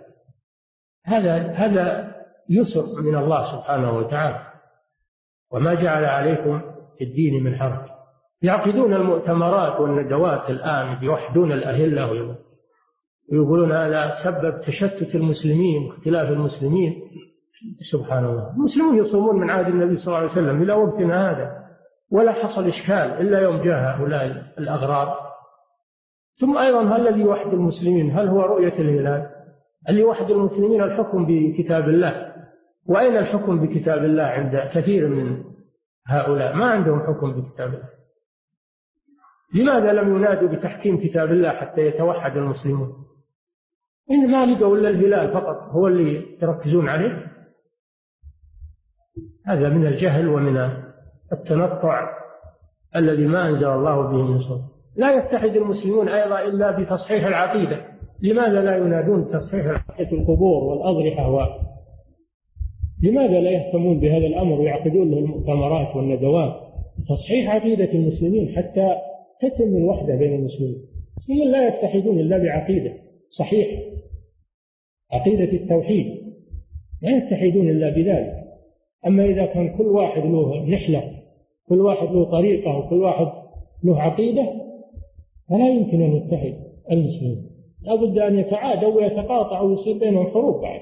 هذا يسر من الله سبحانه وتعالى، وما جعل عليكم في الدين من حرج. يعقدون المؤتمرات والندوات الآن، يوحدون الأهلة ويقولون هذا سبب تشتت المسلمين واختلاف المسلمين. سبحان الله، المسلمون يصومون من عهد النبي صلى الله عليه وسلم إلى وقتنا هذا، ولا حصل إشكال إلا يوم جاء هؤلاء الأغرار. ثم أيضا الذي يوحد المسلمين هل هو رؤية الهلال؟ اللي يوحد المسلمين الحكم بكتاب الله. وأين الحكم بكتاب الله عند كثير من هؤلاء؟ ما عندهم حكم بكتاب الله. لماذا لم ينادوا بتحكيم كتاب الله حتى يتوحد المسلمون؟ إن ما لقوا إلا الهلال فقط هو اللي يركزون عليه. هذا من الجهل ومن التنطع الذي ما أنزل الله به من سلطان. لا يتحد المسلمون أيضا إلا بتصحيح العقيدة. لماذا لا ينادون تصحيح عقيدة القبور والأضرحة لماذا لا يهتمون بهذا الأمر ويعقدون له المؤتمرات والندوات؟ تصحيح عقيدة المسلمين حتى تتم الوحدة بين المسلمين. المسلمين لا يتحدون إلا بعقيدة صحيح، عقيدة التوحيد، لا يتحدون إلا بذلك. أما إذا كان كل واحد له نحلة، كل واحد له طريقة، وكل واحد له عقيدة، فلا يمكن أن يتحد المسلمين. لا بد أن يتعادوا ويتقاطعوا ويصير بينهم حروب بعد.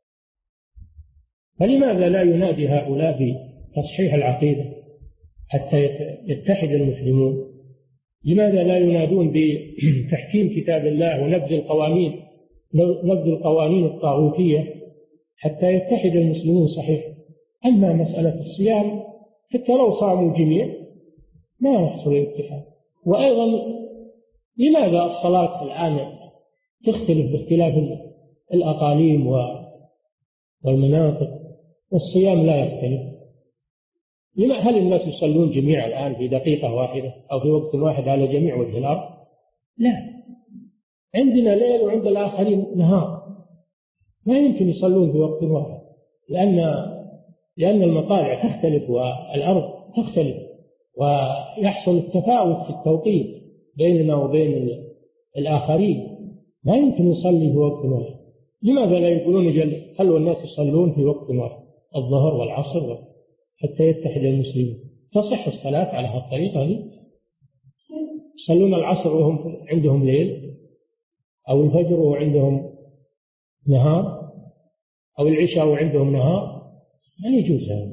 فلماذا لا ينادي هؤلاء بتصحيح العقيدة حتى يتحد المسلمون؟ لماذا لا ينادون بتحكيم كتاب الله ونبذ القوانين الطاغوتية حتى يتحد المسلمون صحيح؟ أما مسألة الصيام حتى لو صاموا جميع ما يحصل الاتحاد. وأيضا لماذا الصلاة الآن تختلف باختلاف الأقاليم والمناطق والصيام لا يختلف؟ هل الناس يصلون جميعا الآن في دقيقة واحدة أو في وقت واحد على جميع وجه الأرض؟ لا، عندنا ليل وعند الآخرين نهار، ما يمكن يصلون في وقت واحد، لأن المطالع تختلف والأرض تختلف، ويحصل التفاوت في التوقيت بيننا وبين الآخرين، ما يمكن يصلي في وقت واحد. لماذا لا يقولون خلوا الناس يصلون في وقت واحد الظهر والعصر حتى يتحد المسلمين؟ تصح الصلاة على هالطريقة هذه. يصلون العصر وهم عندهم ليل، أو الفجر وعندهم نهار، أو العشاء وعندهم نهار، لا يجوز هذا.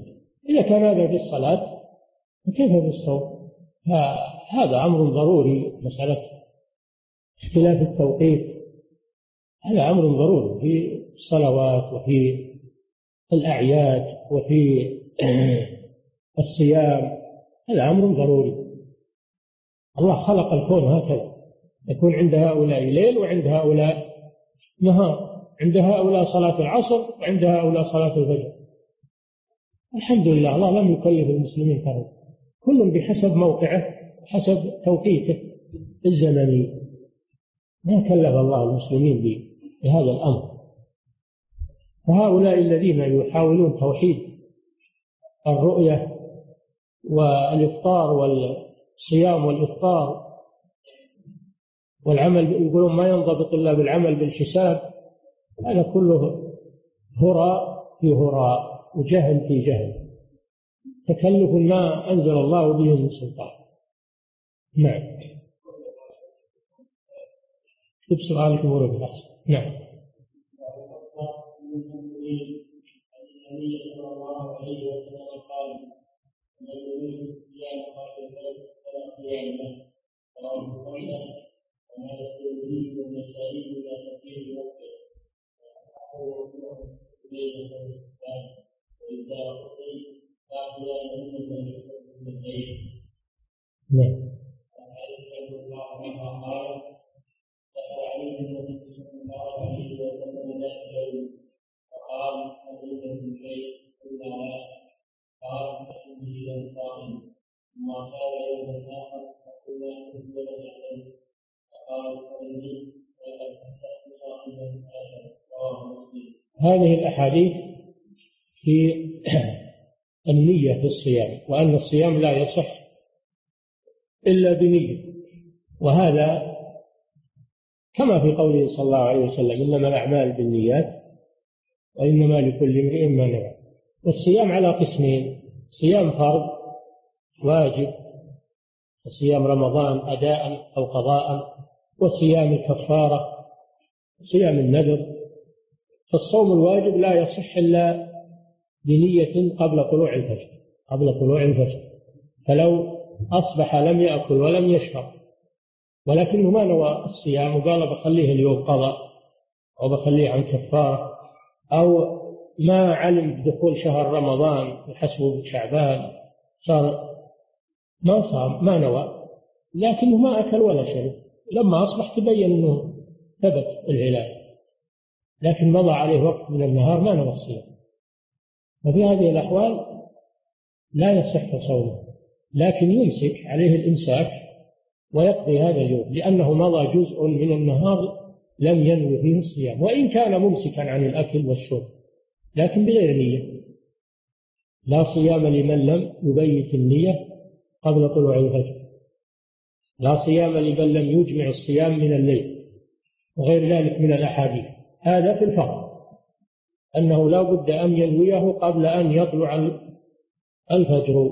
إذا كان هذا في الصلاة فكيف في الصوم؟ هذا أمر ضروري. مسألة اختلاف التوقيت هذا أمر ضروري في الصلوات وفي الأعياد وفي الصيام. هذا أمر ضروري. الله خلق الكون هكذا، يكون عند هؤلاء ليل وعند هؤلاء نهار، عند هؤلاء صلاة العصر وعند هؤلاء صلاة الفجر. الحمد لله الله لم يكلف المسلمين فرض، كل بحسب موقعه حسب توقيته الزمني. ما كلف الله المسلمين بهذا الأمر. فهؤلاء الذين يحاولون توحيد الرؤية والإفطار والصيام والإفطار والعمل، يقولون ما ينضبط إلا بالعمل بالحساب، هذا كله هراء في هراء وجهل في جهل، تكلف ما أنزل الله به من سلطان. نعم. كيف سؤالك ورد الأحسن؟ نعم. النبي صلى الله عليه وسلم قال: من يريد الصيام قبل الفجر فلا صيام له، رواه مسلم. وما يستوي والنسائي الى تفسير وقته بين الاسلام واذا قضي لا صيام الا من الليل. نعم. رضي الله عنها قال: دخل عليه النبي صلى الله عليه وسلم ذات يوم فقال: أريد من شيء إلا لا. قال: فإني لم صائم. ثم قال يوم آخر فقلنا أنزل عليه فقال: فإني لقد أصبحت صائما آخر. رواه مسلم. هذه الأحاديث في النية في الصيام، وأن الصيام لا يصح إلا بنية، وهذا كما في قوله صلى الله عليه وسلم: إنما الأعمال بالنيات وإنما لكل امرئ ما نوى. والصيام على قسمين: صيام فرض واجب وصيام رمضان أداء أو قضاء، وصيام الكفارة صيام النذر. فالصوم الواجب لا يصح إلا بنية قبل طلوع الفجر. فلو أصبح لم يأكل ولم يشرب ولكنه ما نوى الصيام وقال بخليه اليوم قضاء أو بخليه عن كفارة، أو ما علم بدخول شهر رمضان وحسبه بشعبان صار ما صام ما نوى، لكنه ما أكل ولا شرب، لما أصبح تبين أنه ثبت الهلال لكن مضى عليه وقت من النهار ما نوى الصيام. ففي هذه الأحوال لا يصح صومه، لكن يمسك عليه الإمساك ويقضي هذا اليوم لأنه مضى جزء من النهار لم ينوي فيه الصيام، وإن كان ممسكا عن الأكل والشرب لكن بغير نية. لا صيام لمن لم يبيت النية قبل طلوع الفجر، لا صيام لمن لم يجمع الصيام من الليل، وغير ذلك من الأحاديث. هذا في الفرض أنه لا بد أن ينويه قبل أن يطلع الفجر،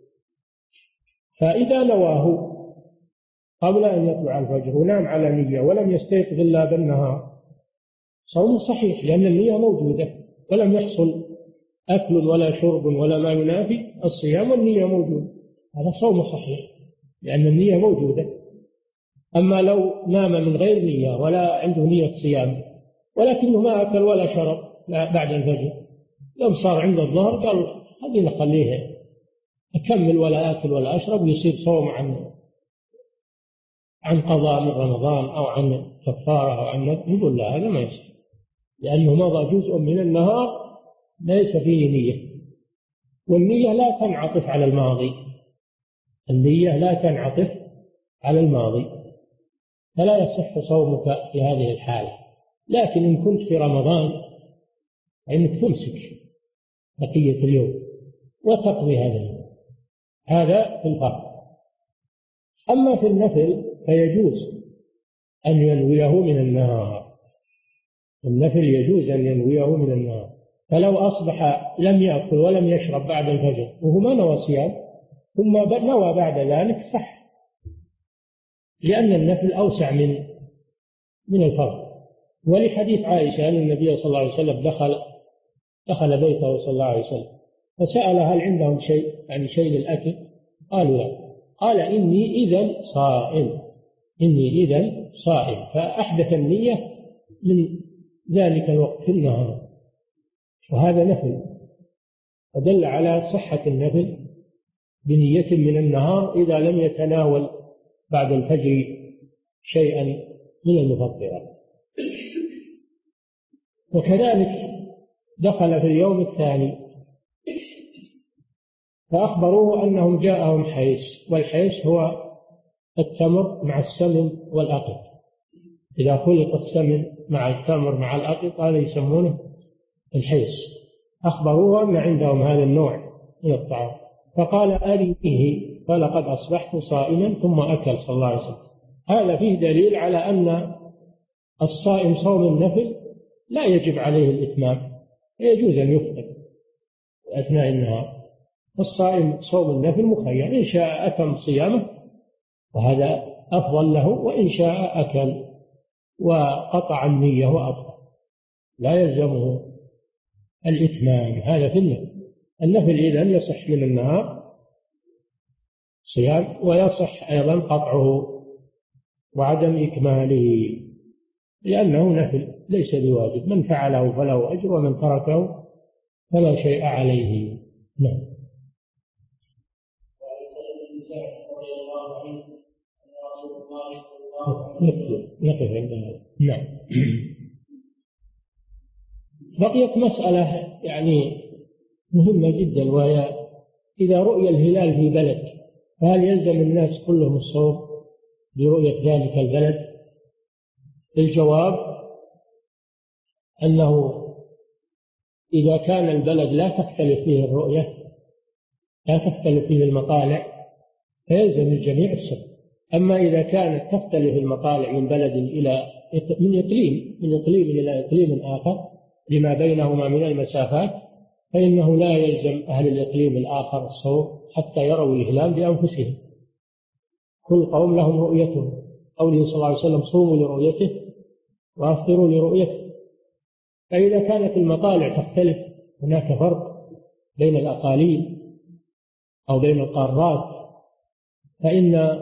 فإذا نواه قبل أن يطلع الفجر ونام على نية ولم يستيقظ إلا بالنهار صوم صحيح، لأن النية موجودة ولم يحصل أكل ولا شرب ولا ما ينافي الصيام والنية موجودة، هذا صوم صحيح لأن النية موجودة. أما لو نام من غير نية ولا عنده نية صيام ولكنه ما أكل ولا شرب بعد الفجر، لو صار عند الظهر قال هذه نخليه أكمل ولا أكل ولا أشرب ويصير صوم عن قضاء من رمضان أو عن كفارة أو عن نقول لا، هذا ما يصير لأنه مضى جزء من النهار ليس فيه نية، والنية لا تنعطف على الماضي، النية لا تنعطف على الماضي، فلا يصح صومك في هذه الحالة. لكن إن كنت في رمضان فإنك تمسك بقية اليوم وتقضي هذا اليوم، هذا في الفرض. أما في النفل فيجوز أن ينويه من النهار، النفل يجوز أن ينويه من النهار. فلو أصبح لم يأكل ولم يشرب بعد الفجر وهو ما نوى صيام ثم نوى بعد ذلك صح، لأن النفل أوسع من الفرض. ولحديث عائشة أن النبي صلى الله عليه وسلم دخل بيته صلى الله عليه وسلم فسأل هل عندهم شيء، يعني شيء للأكل؟ قالوا لا. قال إني إذا صائم، إني إذا صائم، فأحدث النية من ذلك الوقت في النهار، وهذا نفل، فدل على صحة النفل بنية من النهار إذا لم يتناول بعد الفجر شيئا من المفطرات. وكذلك دخل في اليوم الثاني فأخبروه أنهم جاءهم حيس، والحيس هو التمر مع السمن والأقط، إذا خلط السمن مع التمر مع الأقط هذا يسمونه الحيس. أخبروه أن عندهم هذا النوع من الطعام، فقال أريه، قال قد أصبحت صائما، ثم أكل صلى الله عليه وسلم. هذا فيه دليل على أن الصائم صوم النفل لا يجب عليه الإتمام، يجوز أن يفطر أثناء النهار. الصائم صوم النفل مخير، إن شاء أتم صيامه وهذا أفضل له، وإن شاء أكل وقطع النية وأفضل، لا يلزمه الإتمام. هذا في النفل. النفل إذن يصح من النهار صيام، ويصح أيضا قطعه وعدم إكماله، لأنه نفل ليس بواجب، من فعله فله أجر ومن تركه فلا شيء عليه. نعم. نقف عندنا. نعم. بقيت مسألة يعني مهمة جدا، وهي إذا رؤي الهلال في بلد فهل يلزم الناس كلهم الصوم برؤية ذلك البلد؟ الجواب أنه إذا كان البلد لا تختلف فيه الرؤية، لا تختلف فيه المطالع، فيلزم الجميع الصوم. أما إذا كانت تختلف المطالع من بلد إلى من إقليم إلى إقليم آخر لما بينهما من المسافات، فإنه لا يلزم أهل الإقليم الآخر الصوم حتى يروا الهلال بأنفسهم. كل قوم لهم رؤيتهم، قوله صلى الله عليه وسلم صوموا لرؤيته وأفطروا لرؤيته. فإذا كانت المطالع تختلف، هناك فرق بين الأقاليم أو بين القارات، فإن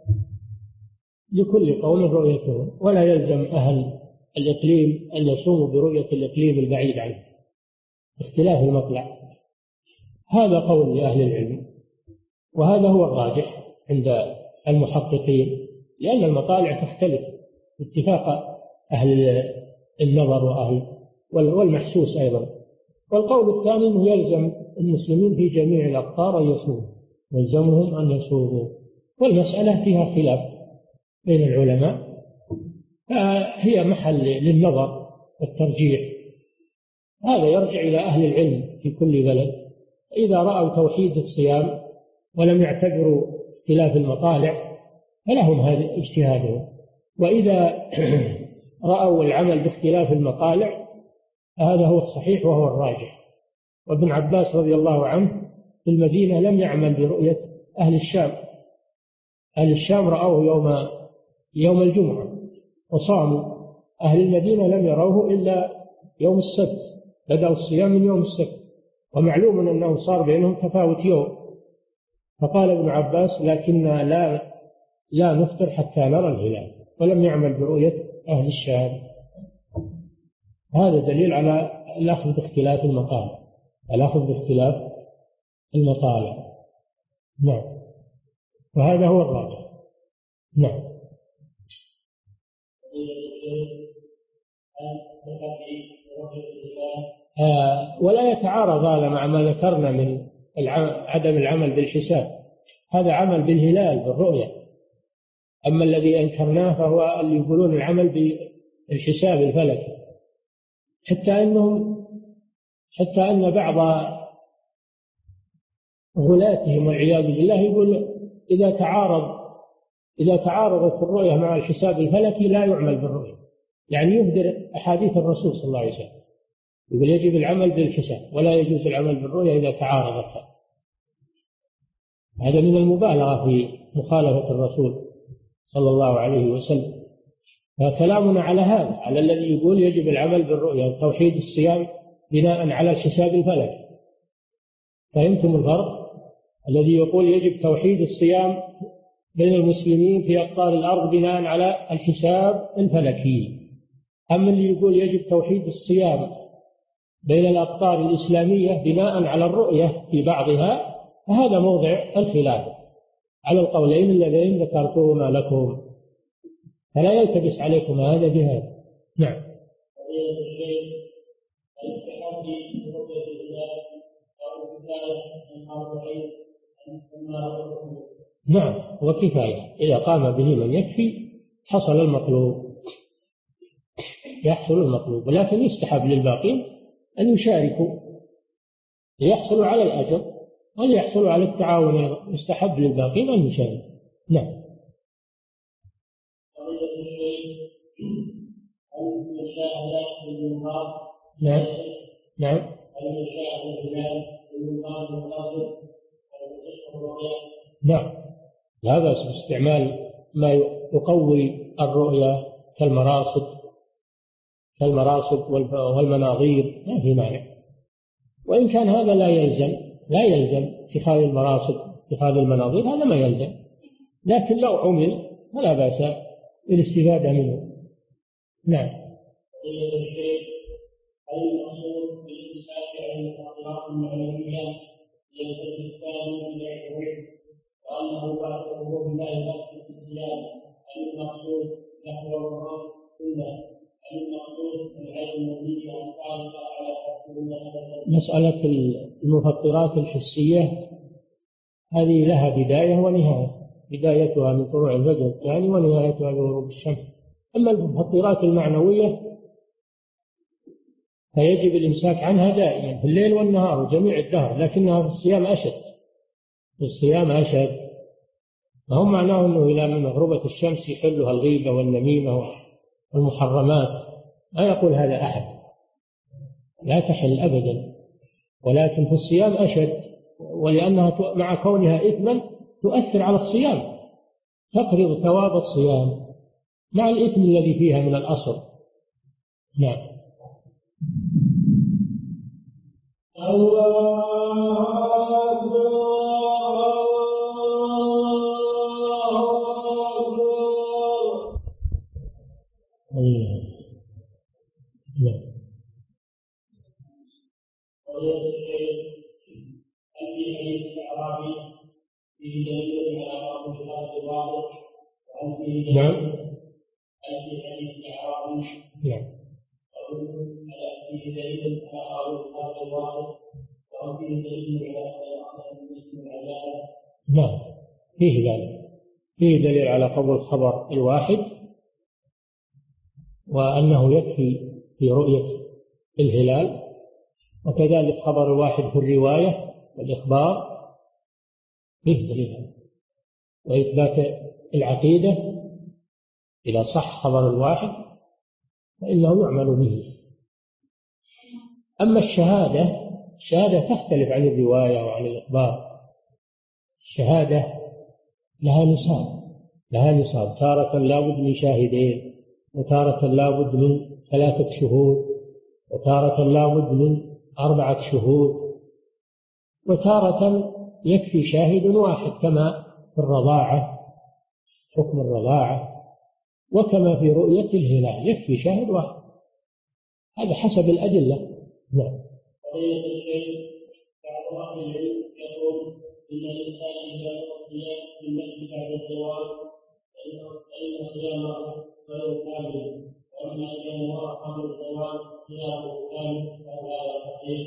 لكل قوم رؤيتهم، ولا يلزم أهل الإقليم أن يصوموا برؤية الإقليم البعيد عنه اختلاف المطلع. هذا قول لأهل العلم، وهذا هو الراجح عند المحققين، لأن المطالع تختلف اتفاق أهل النظر والمحسوس أيضا. والقول الثاني أنه يلزم المسلمين في جميع الأقطار أن يصوموا، يلزمهم أن يصوموا، والمسألة فيها خلاف بين العلماء، فهي محل للنظر والترجيح. هذا يرجع إلى أهل العلم في كل بلد، إذا رأوا توحيد الصيام ولم يعتبروا اختلاف المطالع فلهم هذا اجتهادهم، وإذا رأوا العمل باختلاف المطالع هذا هو الصحيح وهو الراجح. وابن عباس رضي الله عنه في المدينة لم يعمل برؤية أهل الشام. أهل الشام رأوه يوم الجمعة وصاموا، أهل المدينة لم يروه إلا يوم السبت، بدأوا الصيام من يوم السبت، ومعلوم أنه صار بينهم تفاوت يوم. فقال ابن عباس لكننا لا نفطر حتى نرى الهلال، ولم يعمل برؤية أهل الشام. هذا دليل على الأخذ باختلاف المطالع، الأخذ باختلاف المطالع. نعم، وهذا هو الراجح. نعم. ولا يتعارض هذا مع ما ذكرنا من عدم العمل بالحساب، هذا عمل بالهلال بالرؤية. أما الذي أنكرناه فهو اللي يقولون العمل بالحساب الفلكي، حتى أن بعض غلاتهم والعياذ بالله يقول إذا تعارضت الرؤية مع الحساب الفلكي لا يعمل بالرؤية، يعني يهدر أحاديث الرسول صلى الله عليه وسلم، يقول يجب العمل بالحساب ولا يجوز العمل بالرؤية إذا تعارضت. هذا من المبالغة في مخالفة الرسول صلى الله عليه وسلم. فكلامنا على هذا، على الذي يقول يجب العمل بالرؤية وتوحيد الصيام بناء على الحساب الفلكي. فهمتم الفرق؟ الذي يقول يجب توحيد الصيام بين المسلمين في أقطار الأرض بناء على الحساب الفلكي. أما اللي يقول يجب توحيد الصيام بين الأقطار الإسلامية بناء على الرؤية في بعضها، فهذا موضع الخلاف على القولين اللذين ذكرتهما لكم، فلا يلتبس عليكم هذا بهذا. نعم. نعم، وكفاية إذا قام به من يكفي حصل المطلوب، يحصل المطلوب، ولكن يستحب للباقين أن يشاركوا ليحصلوا على الأجر وليحصلوا على التعاون، يستحب للباقين أن يشاركوا. نعم. نعم. نعم. نعم، لا بأس باستعمال ما يقوي الرؤيا كالمراصد والمناظير، ما في مانع. وإن كان هذا لا يلزم اتخاذ المراصد، اتخاذ المناظير هذا ما يلزم، لكن لو عمل فلا بأس بالاستفادة منه. نعم. المقصود بالإمساك عن الأخلاق المعنوية وأنه بعد ظهور الله يبقى في الصيام، المقصود نحو الرب كله، المقصود العلم الذي أنقذ على مسألة المفطرات الحسية هذه لها بداية ونهاية، بدايتها من طلوع الفجر الثاني ونهايتها بغروب الشمس. أما المفطرات المعنوية فيجب الإمساك عنها دائما في الليل والنهار وجميع الدهر، لكنها في الصيام أشد، في الصيام أشد. فهم معناه أنه إلى من غروبة الشمس يحلها الغيبة والنميمة والمحرمات، لا يقول هذا أحد، لا تحل أبدا، ولكن في الصيام أشد، ولأنها مع كونها إثما تؤثر على الصيام، تقرض ثواب الصيام مع الإثم الذي فيها من الأصل. نعم. نعم. نعم، فيه ذلك، فيه دليل على قبول الخبر الواحد، وأنه يكفي في رؤية الهلال، وكذلك خبر الواحد في الرواية والإخبار فيه دليل، وإثبات العقيدة إذا صح خبر الواحد فإنه يعمل به. أما الشهادة تختلف عن الرواية وعن الإخبار. الشهادة لها نصاب، تارة لابد من شاهدين، وتارة لابد من 3 شهود، وتارة لابد من 4 شهود، وتارة يكفي شاهد واحد كما في الرضاعة، حكم الرضاعة، وكما في رؤية الهلال يكفي شاهد واحد، هذا حسب الأدلة. نعم. قضية الشيء بعض أهل العلم يقول إن الإنسان إذا الصيام في المسجد بعد الزواج فإن صيامه غير كامل، وأما إذا نوى قبل الزواج صيامه كامل فهذا صحيح.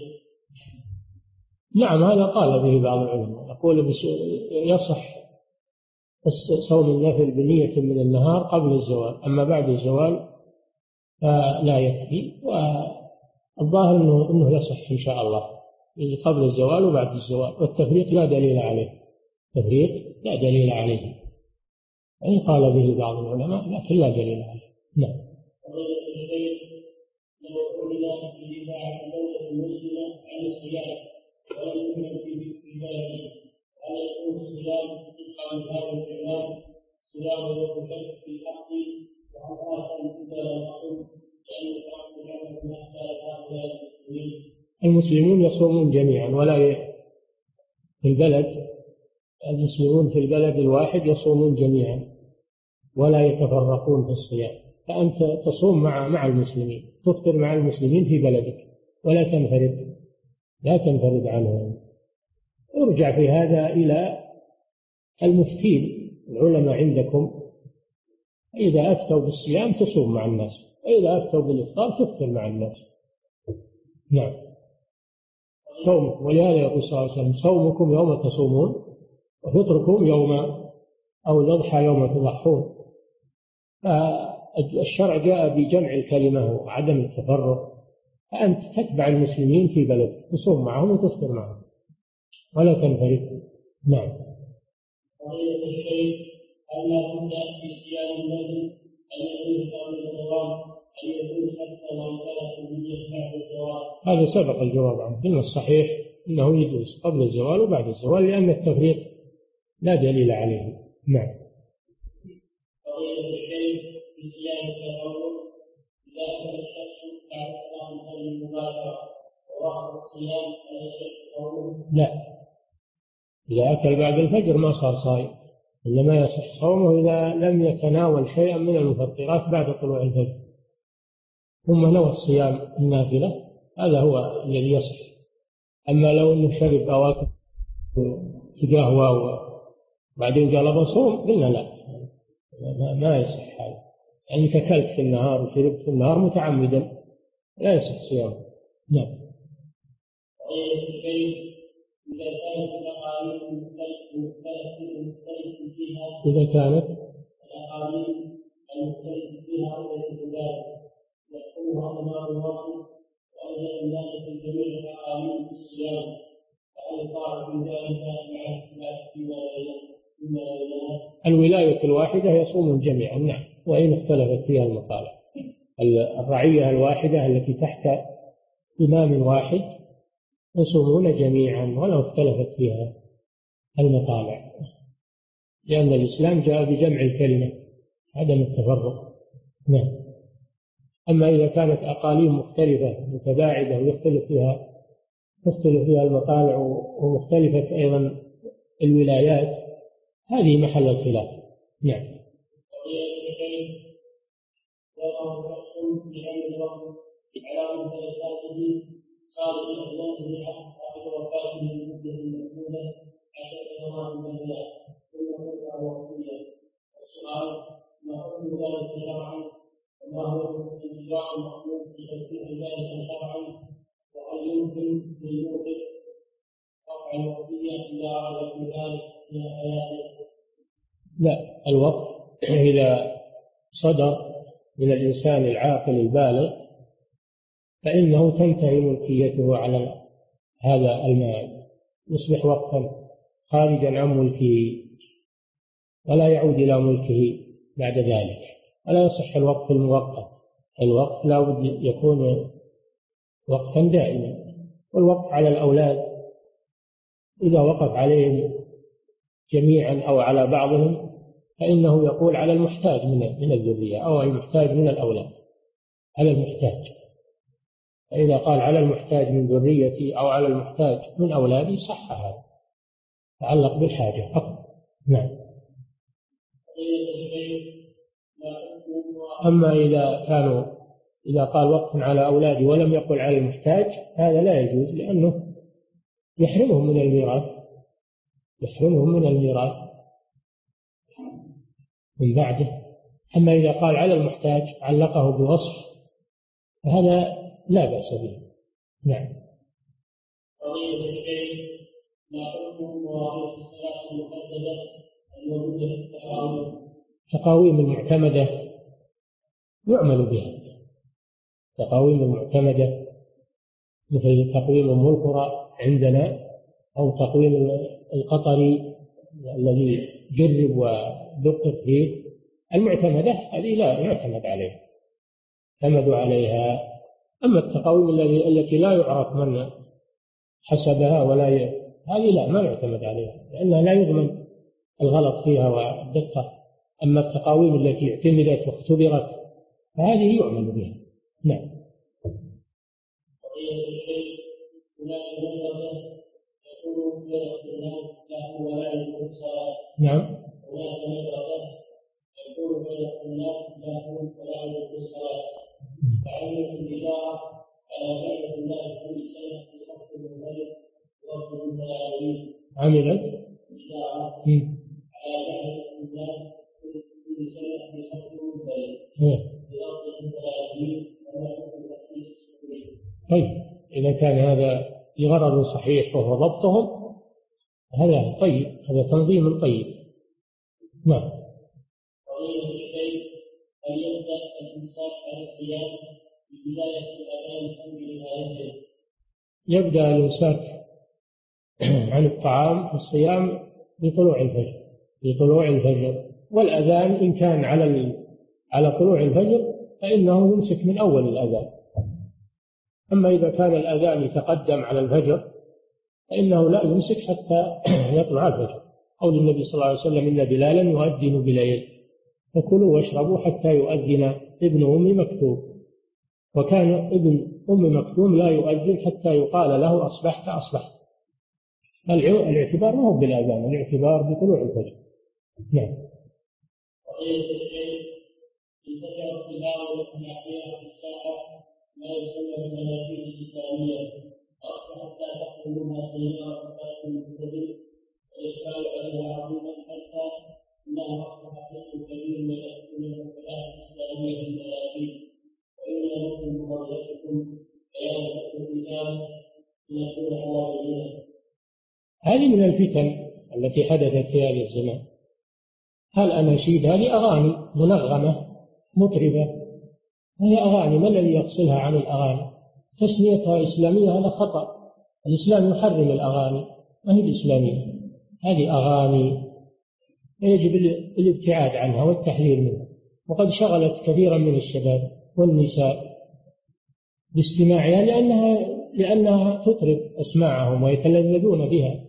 نعم، هذا قال به بعض العلماء، يقول يصح صوم النفل بنية من النهار قبل الزوال، أما بعد الزوال فلا يكفي، والظاهر أنه يصح إن شاء الله قبل الزوال وبعد الزوال، والتفريق لا دليل عليه، إن قال به بعض العلماء لكن لا دليل عليه. نعم. لو قلنا في دفاع الدولة المسلمة عن الصيام ولم يكن في ذلك، هل يكون الصيام طبقا لهذا الكلام صيام يوم الشك في الحق وأوقاتا إذا لم أقل لأن الحق يعمل حتى هؤلاء المسلمون يصومون جميعا في البلد المسلمون في البلد الواحد يصومون جميعا ولا يتفرقون في الصيام، فأنت تصوم مع المسلمين، تفطر مع المسلمين في بلدك ولا تنفرد عنهم. ارجع في هذا إلى المفتين العلماء عندكم، إذا أفتوا بالصيام تصوم مع الناس، وإذا أفتوا بالإفطار تفطر مع الناس. نعم. صوم، ولهذا يقول صلى الله عليه وسلم: صومكم يوم تصومون وفطركم يوم أو الأضحى يوم تضحون. الشرع جاء بجمع الكلمة وعدم التفرق، فأنت تتبع المسلمين في بلد، تصوم معهم وتفطر معهم ولا تنفرد. نعم. فضيلة الشيخ، هل لا بد في صيام الليل أن يكون قبل الزوال أن يكون حتى لو كانت النية بعد الزوال؟ هذا سبق الجواب عنه. إن الصحيح أنه يجوز قبل الزوال وبعد الزوال، لأن التفريق لا دليل عليه. نعم. فضيلة الشيخ، في صيام التطوع إذا كان الشخص بعد صلاة الفجر المباشرة ووقت الصيام أليس التطوع؟ لا، إذا أكل بعد الفجر ما صار صائم، إنما يصح صومه إذا لم يتناول شيئا من المفطرات بعد طلوع الفجر ثم نوى الصيام النافلة، هذا هو الذي يصح. أما لو أنه شرب أواكب قهوة وبعدين قال بصوم، قلنا لا، ما يصح هذا. يعني تكلت في النهار وشربت في النهار متعمدا لا يصح صيامه. نعم. إذا كانت الأقاليم مختلف فيها، إذا كانت الأقاليم المختلف فيها أولى ذلك يحكمها أمر واحد وأولى ذلك في جميع الأقاليم في الصيام، فهل يقال في ذلك مع اختلاف فيما بينها؟ الولاية الواحدة يصوم جميعا، نعم، وإن اختلفت فيها المطالع. الرعية الواحدة التي تحت إمام واحد يصومون جميعا ولو اختلفت فيها المطالع، لأن الإسلام جاء بجمع الكلمة عدم التفرق. نعم. أما إذا كانت أقاليم مختلفة متباعدة ويختلف فيها المطالع ومختلفة أيضا الولايات، هذه محل الخلاف. نعم. على مختلفاته صار الأبناء بعد وفاته من مدة مأمونة 10 سنوات من الله ثم فترة وقتية. السؤال: ما حكم ذلك شرعا؟ وما هو الاتباع المطلوب في تشريع ذلك شرعا؟ وهل يمكن للموقف رفع الوصية إذا أراد ذلك في حياته؟ لا، الوقف إذا صدر من الإنسان العاقل البالغ فإنه تنتهي ملكيته على هذا المال، يصبح وقفا خارجا عن ملكه ولا يعود إلى ملكه بعد ذلك، ولا يصح الوقف الموقت. الوقف لا بد يكون وقفا دائما. والوقف على الأولاد إذا وقف عليهم جميعا أو على بعضهم فإنه يقول على المحتاج من الذرية أو المحتاج من الأولاد، على المحتاج. فإذا قال على المحتاج من ذريتي أو على المحتاج من أولادي صح هذا، تعلق بالحاجة فقط. نعم. أما إذا قال وقف على أولادي ولم يقل على المحتاج هذا لا يجوز، لأنه يحرمهم من الميراث من بعده. أما إذا قال على المحتاج علقه بوصف فهذا لا بأس به. نعم. قضية الشيخ: ما حكم مواعيد الصلاة المحددة الموجودة في التقاويم المعتمدة يعمل بها. التقاويم المعتمدة مثل تقويم أم القرى عندنا أو تقويم القطري الذي جرب ودقق فيه، المعتمدة هذه لا يعتمد عليها، اعتمدوا عليها. أما التقاويم التي لا يعرف من حسبها هذه لا، ما يعتمد عليها لأنها لا يضمن الغلط فيها والدقة. أما التقاويم التي اعتمدت واختبرت فهذه يعمل بها. نعم. يكون بين الناس له ولا يكون صلاة. نعم. هناك مدرسة يكون بين الناس له ولا يكون صلاة. فعملت الإدارة على بين الناس كل سنة بصف الملك وصف الملايين. عملت الإدارة على بين الناس كل سنة بصف الملك بوصف الملايين وصف التخصيص. طيب إذا كان هذا لغرض صحيح وهو ضبطهم هذا طيب، هذا تنظيم طيب. نعم. وغير الشيء أن يبدأ الإنسان على الصيام ببداية الأذان الحمد لله. يبدأ الإمساك عن الطعام في الصيام بطلوع الفجر، بطلوع الفجر، والأذان إن كان على طلوع الفجر فإنه يمسك من أول الأذان. أما إذا كان الأذان يتقدم على الفجر فإنه لا يمسك حتى يطلع الفجر. قول النبي صلى الله عليه وسلم إن بلالا يؤذن بليل فكلوا واشربوا حتى يؤذن ابن أم مكتوم. وكان ابن أم مكتوم لا يؤذن حتى يقال له أصبحت أصبحت. الاعتبار ما هو بالأذان، الاعتبار بطلوع الفجر. نعم. وغير الشيء انتشر اتباع الأحياء في الساحة ما يسمى بالمناهج الإسلامية أصبحت لا تحكمها سيارة فاتن المبتدئ ويشتغل عليها عظيما حتى إنها أصبحت قسم كبير من الحياة الإسلامية في المناهج. وإن لكم قريتكم بيان الكتاب لنكون حاضرين. هذه من الفتن التي حدثت في هذا الزمان. الأناشيد هذه أغاني منغمة مطربة، هي أغاني، ما الذي يفصلها عن الأغاني؟ تسميتها إسلامية هذا خطأ. الإسلام يحرم الأغاني، ما هي الإسلامية، هذه أغاني يجب الابتعاد عنها والتحذير منها. وقد شغلت كثيرا من الشباب والنساء باستماعها لأنها تطرب أسماعهم ويتلذذون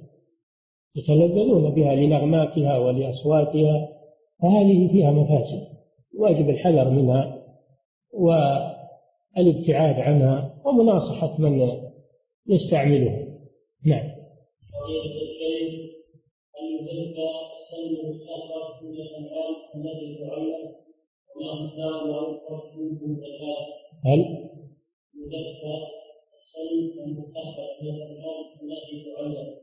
بها لنغماتها ولأصواتها، فهذه فيها مفاسد واجب الحذر منها والابتعاد عنها ومناصحة من يستعملها. نعم. وغير الشيء أن يدرك السن المستحضر من الأنعام التي تعلم وما مقدار وأنفر منه زكاة. هل يدرك السن المستحضر من الأنعام التي تعلم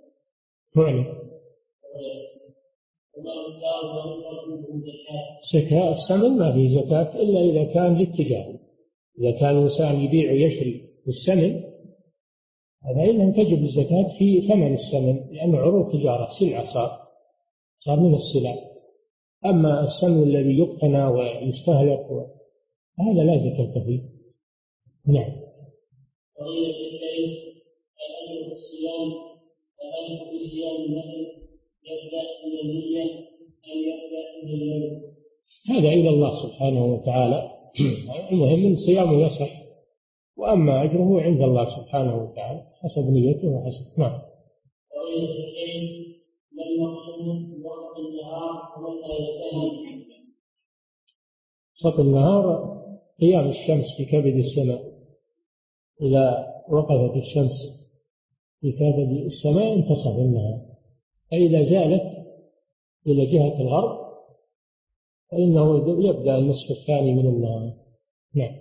وما مقدار وأنفر منه زكاة السمن ما في زكاة إلا إذا كان للتجارة. إذا كان الإنسان يبيع ويشري بالسمن فإنه تجب الزكاة في ثمن السمن، لأنه عروض تجارة، سلعة صار من السلع. أما السمن الذي يقتنى ويستهلك هذا لا زكاة فيه. نعم. وغير الشيء الأمر بالصيام الأمر بصيام النفل يبدأ من النية أن يبدأ من الليل، هذا إلى الله سبحانه وتعالى. المهم صيامه يصح، وأما أجره عند الله سبحانه وتعالى حسب نيته وحسب. نعم. وغير الشيء من المقصود بوسط النهار ومتى ينتهي. وسط النهار قيام الشمس في كبد السماء، إذا وقفت الشمس في كبد السماء انتصف النهار، فإذا زالت إلى جهة الغرب فإنه يبدأ النصف الثاني من النهار. نعم.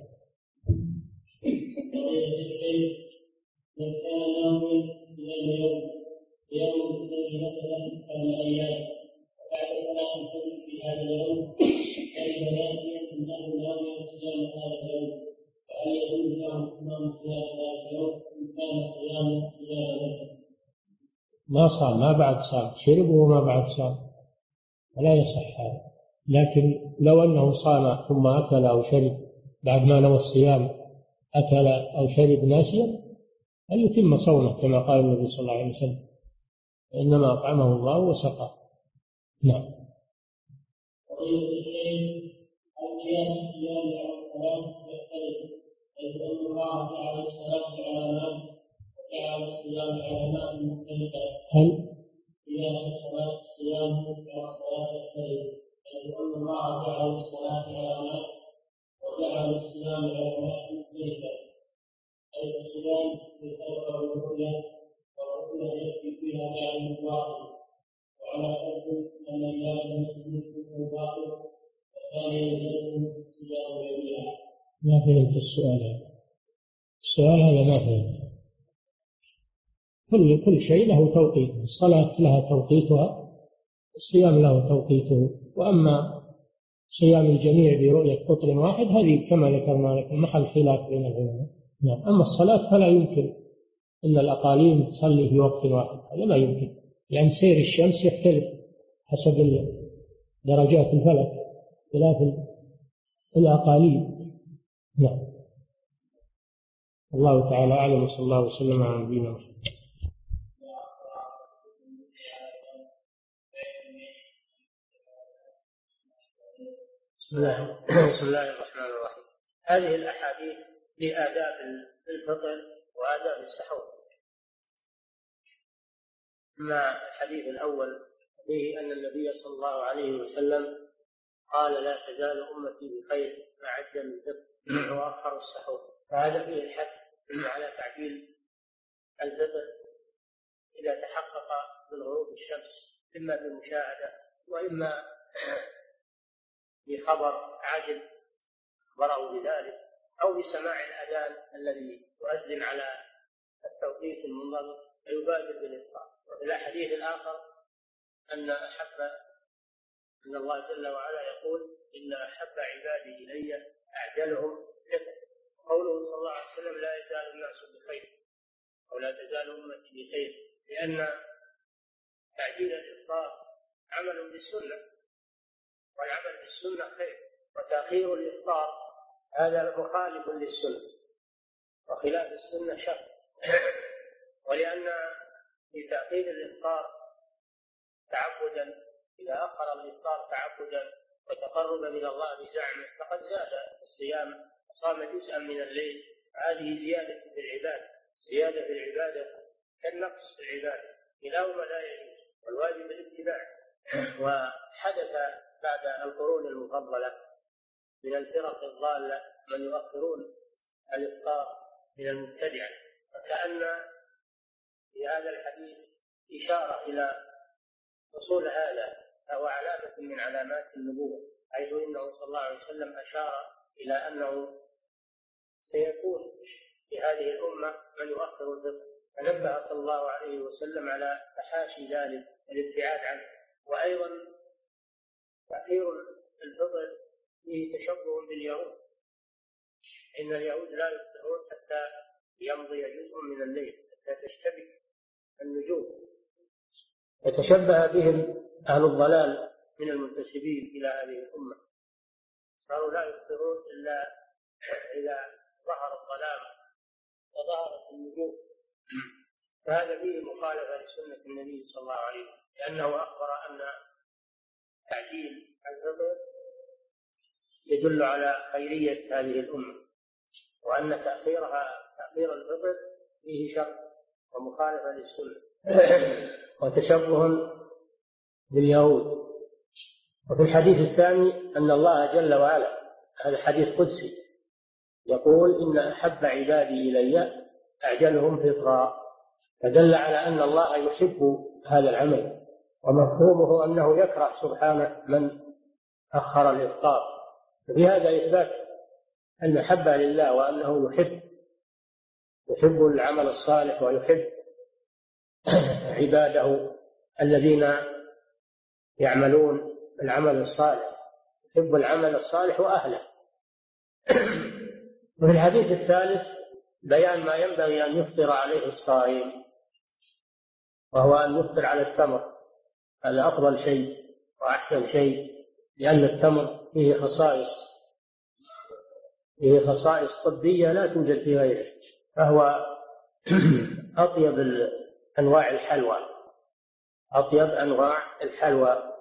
من كان ناويا إلى يوم الاثنين مثلا كان أيام وبعد صلاة الفجر في هذا اليوم كان ناسيا أنه ناوي صيام هذا اليوم، فهل يجوز له إتمام صيام هذا اليوم إن كان صيامه صيام ما صام، ما بعد صام، شرب وما بعد صام، ولا يصح هذا. لكن لو أنه صام ثم أكل أو شرب بعد ما نوى الصيام، أكل أو شرب ناسيا، أن يتم صومه كما قال النبي صلى الله عليه وسلم: إنما أطعمه الله وسقاه. نعم. وغير الشيء القيام الصيام على الصلاة يختلف، حيث أن الله جعل الصلاة علامات وجعل الصيام علامات مختلفة. هل قيام الصلاة الصيام على الصلاة يختلف، حيث أن الله جعل الصلاة علامات وجعل الصيام علامات مختلفة، حيث الصيام يتبع الرؤيا والرؤيا يكفي فيها ما فهمت السؤال هذا. السؤال هذا ما فهمت. كل شيء له توقيت، الصلاة لها توقيتها، الصيام له توقيته. وأما صيام الجميع برؤية قطر واحد هذه كما ذكرنا لكم محل خلاف بين العلماء. نعم. أما الصلاة فلا يمكن إن الأقاليم تصلي في وقت واحد، هذا لا يمكن، لأن سير الشمس يختلف حسب درجات الفلك خلاف الأقاليم. نعم. الله تعالى أعلم، وصلى الله وسلم على نبينا محمد. بسم الله الرحمن الرحيم. هذه الأحاديث لآداب الفطر وآداب السحور. أما الحديث الأول فيه أن النبي صلى الله عليه وسلم قال: لا تزال أمتي بخير ما عجل الفطر وأخر السحور. فهذا فيه الحث على تعجيل الفطر إذا تحقق من غروب الشمس، إما بمشاهدة وإما بخبر عاجل أخبره بذلك، أو بسماع الأذان الذي يؤذن على التوقيت المنضبط فيبادر بالإفطار. وفي الحديث الآخر أن الله جل وعلا يقول: إن أحب عبادي إلي أعجلهم فطر. قوله صلى الله عليه وسلم: لا يزال الناس بخير أو لا تزال أمتي بخير، لأن تعجيل الإفطار عمل بالسنة، والعمل بالسنة خير، وتأخير الإفطار هذا مخالف للسنة، وخلاف السنة شر. ولأن لتأخير الإفطار تعبدا، إذا أخر الإفطار تعبدا وتقربا إلى الله بزعمه فقد زاد الصيام، صام جزءا من الليل. هذه زيادة في العبادة، زيادة في العبادة كالنقص في العبادة، كلاهما لا يجوز، والواجب الاتباع. وحدث بعد القرون المفضلة من الفرق الضالة من يؤخرون الإفطار من المبتدعة، وكأن في هذا الحديث إشارة إلى حصول هذا، فهو علامة من علامات النبوة، حيث إنه صلى الله عليه وسلم أشار إلى أنه سيكون في هذه الأمة من يؤخر الفطر، فنبه صلى الله عليه وسلم على تحاشي ذلك والابتعاد عنه. وأيضا تأخير الفطر فيه تشبه باليهود، إن اليهود لا يفطرون حتى يمضي جزء من الليل، حتى تشتبك النجوم، يتشبه بهم أهل الضلال من المنتسبين إلى هذه الأمة، صاروا لا يفطرون إلا إذا ظهر الظلام وظهرت النجوم. فهذا فيه مخالفة لسنة النبي صلى الله عليه وسلم، لأنه أخبر أن تعجيل الفطر يدل على خيرية هذه الأمة، وأن تأخير الفطر فيه شر ومخالفة للسنة وتشبه باليهود. وفي الحديث الثاني أن الله جل وعلا، هذا حديث قدسي، يقول: إن أحب عبادي إلي أعجلهم فطرا، فدل على أن الله يحب هذا العمل، ومفهومه أنه يكره سبحانه من أخر الإفطار. في هذا إثبات المحبة لله، وأنه يحب العمل الصالح ويحب عباده الذين يعملون العمل الصالح، يحب العمل الصالح وأهله. وفي الحديث الثالث بيان ما ينبغي أن يفطر عليه الصائم، وهو أن يفطر على التمر، هذا أفضل شيء وأحسن شيء، لأن التمر فيه خصائص طبية لا توجد في غيره، فهو أطيب أنواع الحلوى،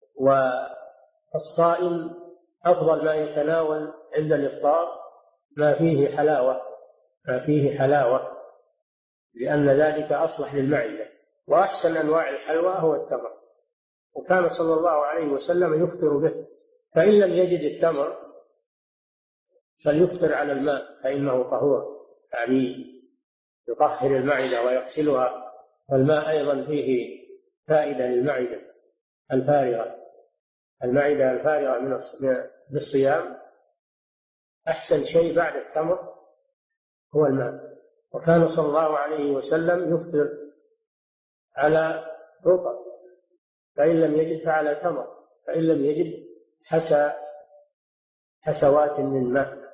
والصائم أفضل ما يتناول عند الإفطار ما فيه حلاوة، لأن ذلك أصلح للمعدة. وأحسن أنواع الحلوى هو التمر، وكان صلى الله عليه وسلم يفطر به. فإن لم يجد التمر فليفطر على الماء، فإنه طهور، يعني يطهر المعدة ويغسلها، والماء أيضا فيه فائدة للمعدة الفارغة، من الصيام أحسن شيء بعد التمر هو الماء. وكان صلى الله عليه وسلم يفطر على رطب، فإن لم يجد فعلى تمر، فإن لم يجد حسوات من ماء،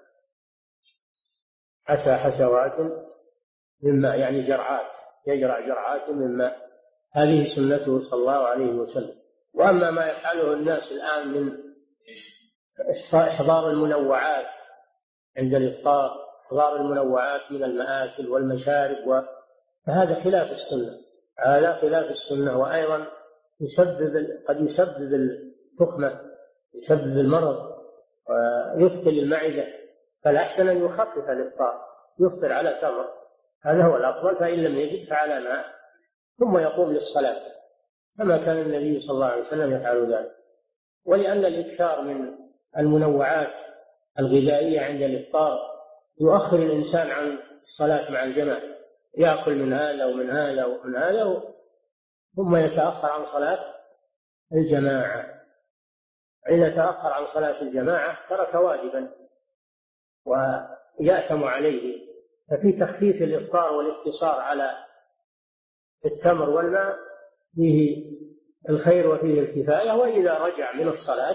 حسوات من ماء يعني جرعات، يجرع جرعات من ماء. هذه سنته صلى الله عليه وسلم. وأما ما يفعله الناس الآن من إحضار المنوعات عند الإفطار، إحضار المنوعات من المآكل والمشارب، فهذا خلاف السنة، هذا خلاف السنة. وأيضا قد يسبب التخمة، يسبب المرض ويثقل المعدة. فالأحسن أن يخفف الإفطار، يفطر على تمر، هذا هو الأفضل. فإن لم يجد فعلى ماء، ثم يقوم للصلاة كما كان النبي صلى الله عليه وسلم يفعل ذلك. ولأن الإكثار من المنوعات الغذائية عند الإفطار يؤخر الإنسان عن الصلاة مع الجماعة، يأكل من هذا ومن هذا ومن هذا، ثم يتأخر عن صلاة الجماعة. إذا تأخر عن صلاة الجماعة ترك واجبا ويأثم عليه. ففي تخفيف الإفطار والاقتصار على التمر والماء فيه الخير وفيه الكفاية. وإذا رجع من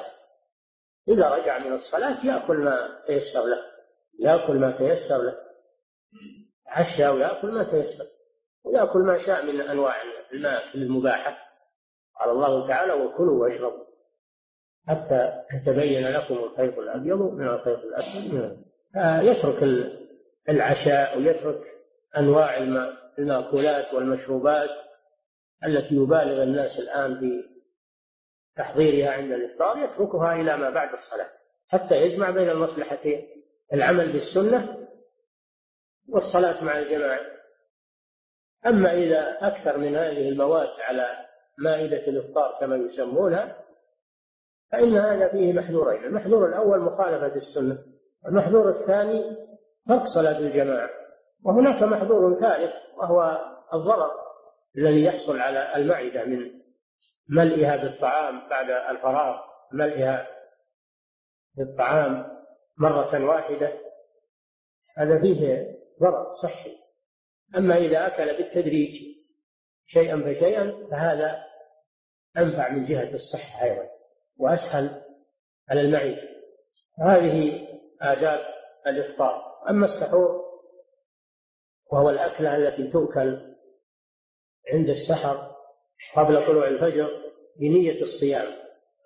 الصلاة يأكل ما تيسر له، عشاء ويأكل ما تيسر، ويأكل ما شاء من أنواع الماكل المباحة. قال الله تعالى: وكلوا واشربوا حتى يتبين لكم الخيط الأبيض من الخيط الأسود. يترك العشاء ويترك أنواع المأكولات والمشروبات التي يبالغ الناس الآن في تحضيرها عند الإفطار، يتركها إلى ما بعد الصلاة حتى يجمع بين المصلحتين، العمل بالسنة والصلاة مع الجماعة. أما إذا أكثر من هذه المواد على مائدة الإفطار كما يسمونها، فإن هذا فيه محذورين: المحذور الأول مخالفة السنة، المحذور الثاني ترك صلاة الجماعة. وهناك محذور ثالث وهو الضرر الذي يحصل على المعدة من ملئها بالطعام بعد الفراغ، ملئها بالطعام مرة واحدة، هذا فيه ضرر صحي. أما إذا أكل بالتدريج شيئا فشيئا فهذا أنفع من جهة الصحة أيضا وأسهل على المعدة. هذه آداب الإفطار. أما السحور وهو الأكلة التي تؤكل عند السحر قبل طلوع الفجر بنية الصيام،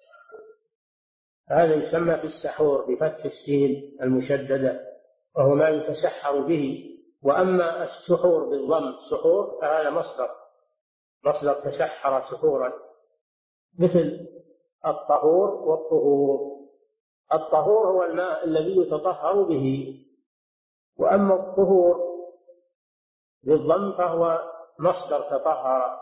هذا يسمى في السحور بفتح السين المشددة، وهو ما يتسحر به. وأما السحور بالضم سحور فهذا مصدر تسحر سحورا، مثل الطهور والطهور. الطهور هو الماء الذي يتطهر به، وأما الطهور بالضم فهو مصدر تطهر،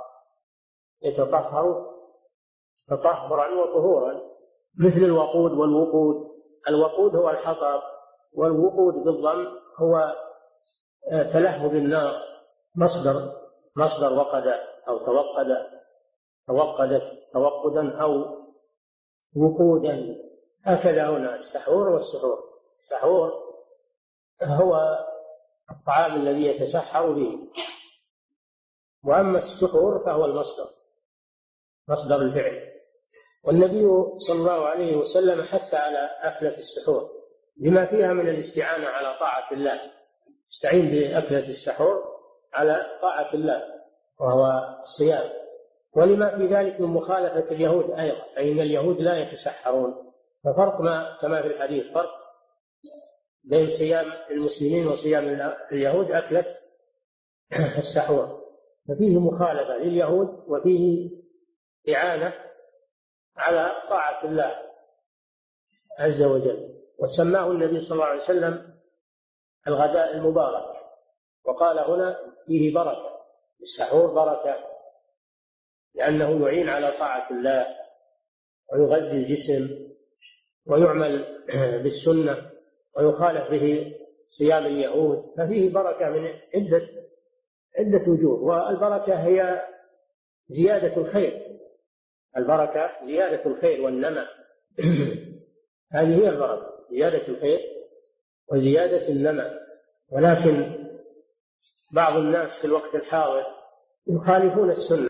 يتطهر تطهرا وطهورا، مثل الوقود والوقود. الوقود هو الحطب، والوقود بالضم هو تلهب النار، مصدر وقد أو توقدت توقدا أو وقودا. هكذا هنا السحور والسحور. السحور هو الطعام الذي يتسحر به، وأما السحور فهو مصدر الفعل. والنبي صلى الله عليه وسلم حث على أكلة السحور لما فيها من الاستعانة على طاعة الله، استعين بأكلة السحور على طاعة الله وهو الصيام، ولما في ذلك من مخالفة اليهود أيضا، فإن اليهود لا يتسحرون. ففرق كما في الحديث فرق بين صيام المسلمين وصيام اليهود أكلة السحور، ففيه مخالفة لليهود وفيه إعانة على طاعة الله عز وجل. وسماه النبي صلى الله عليه وسلم الغداء المبارك، وقال هنا فيه بركة، السحور بركة لأنه يعين على طاعة الله ويغذي الجسم ويعمل بالسنة ويخالف به صيام اليهود، ففيه بركة من عدة وجوه. والبركة هي زيادة الخير، البركة زيادة الخير والنمى هذه هي البركة، زيادة الخير وزيادة النمى. ولكن بعض الناس في الوقت الحاضر يخالفون السنة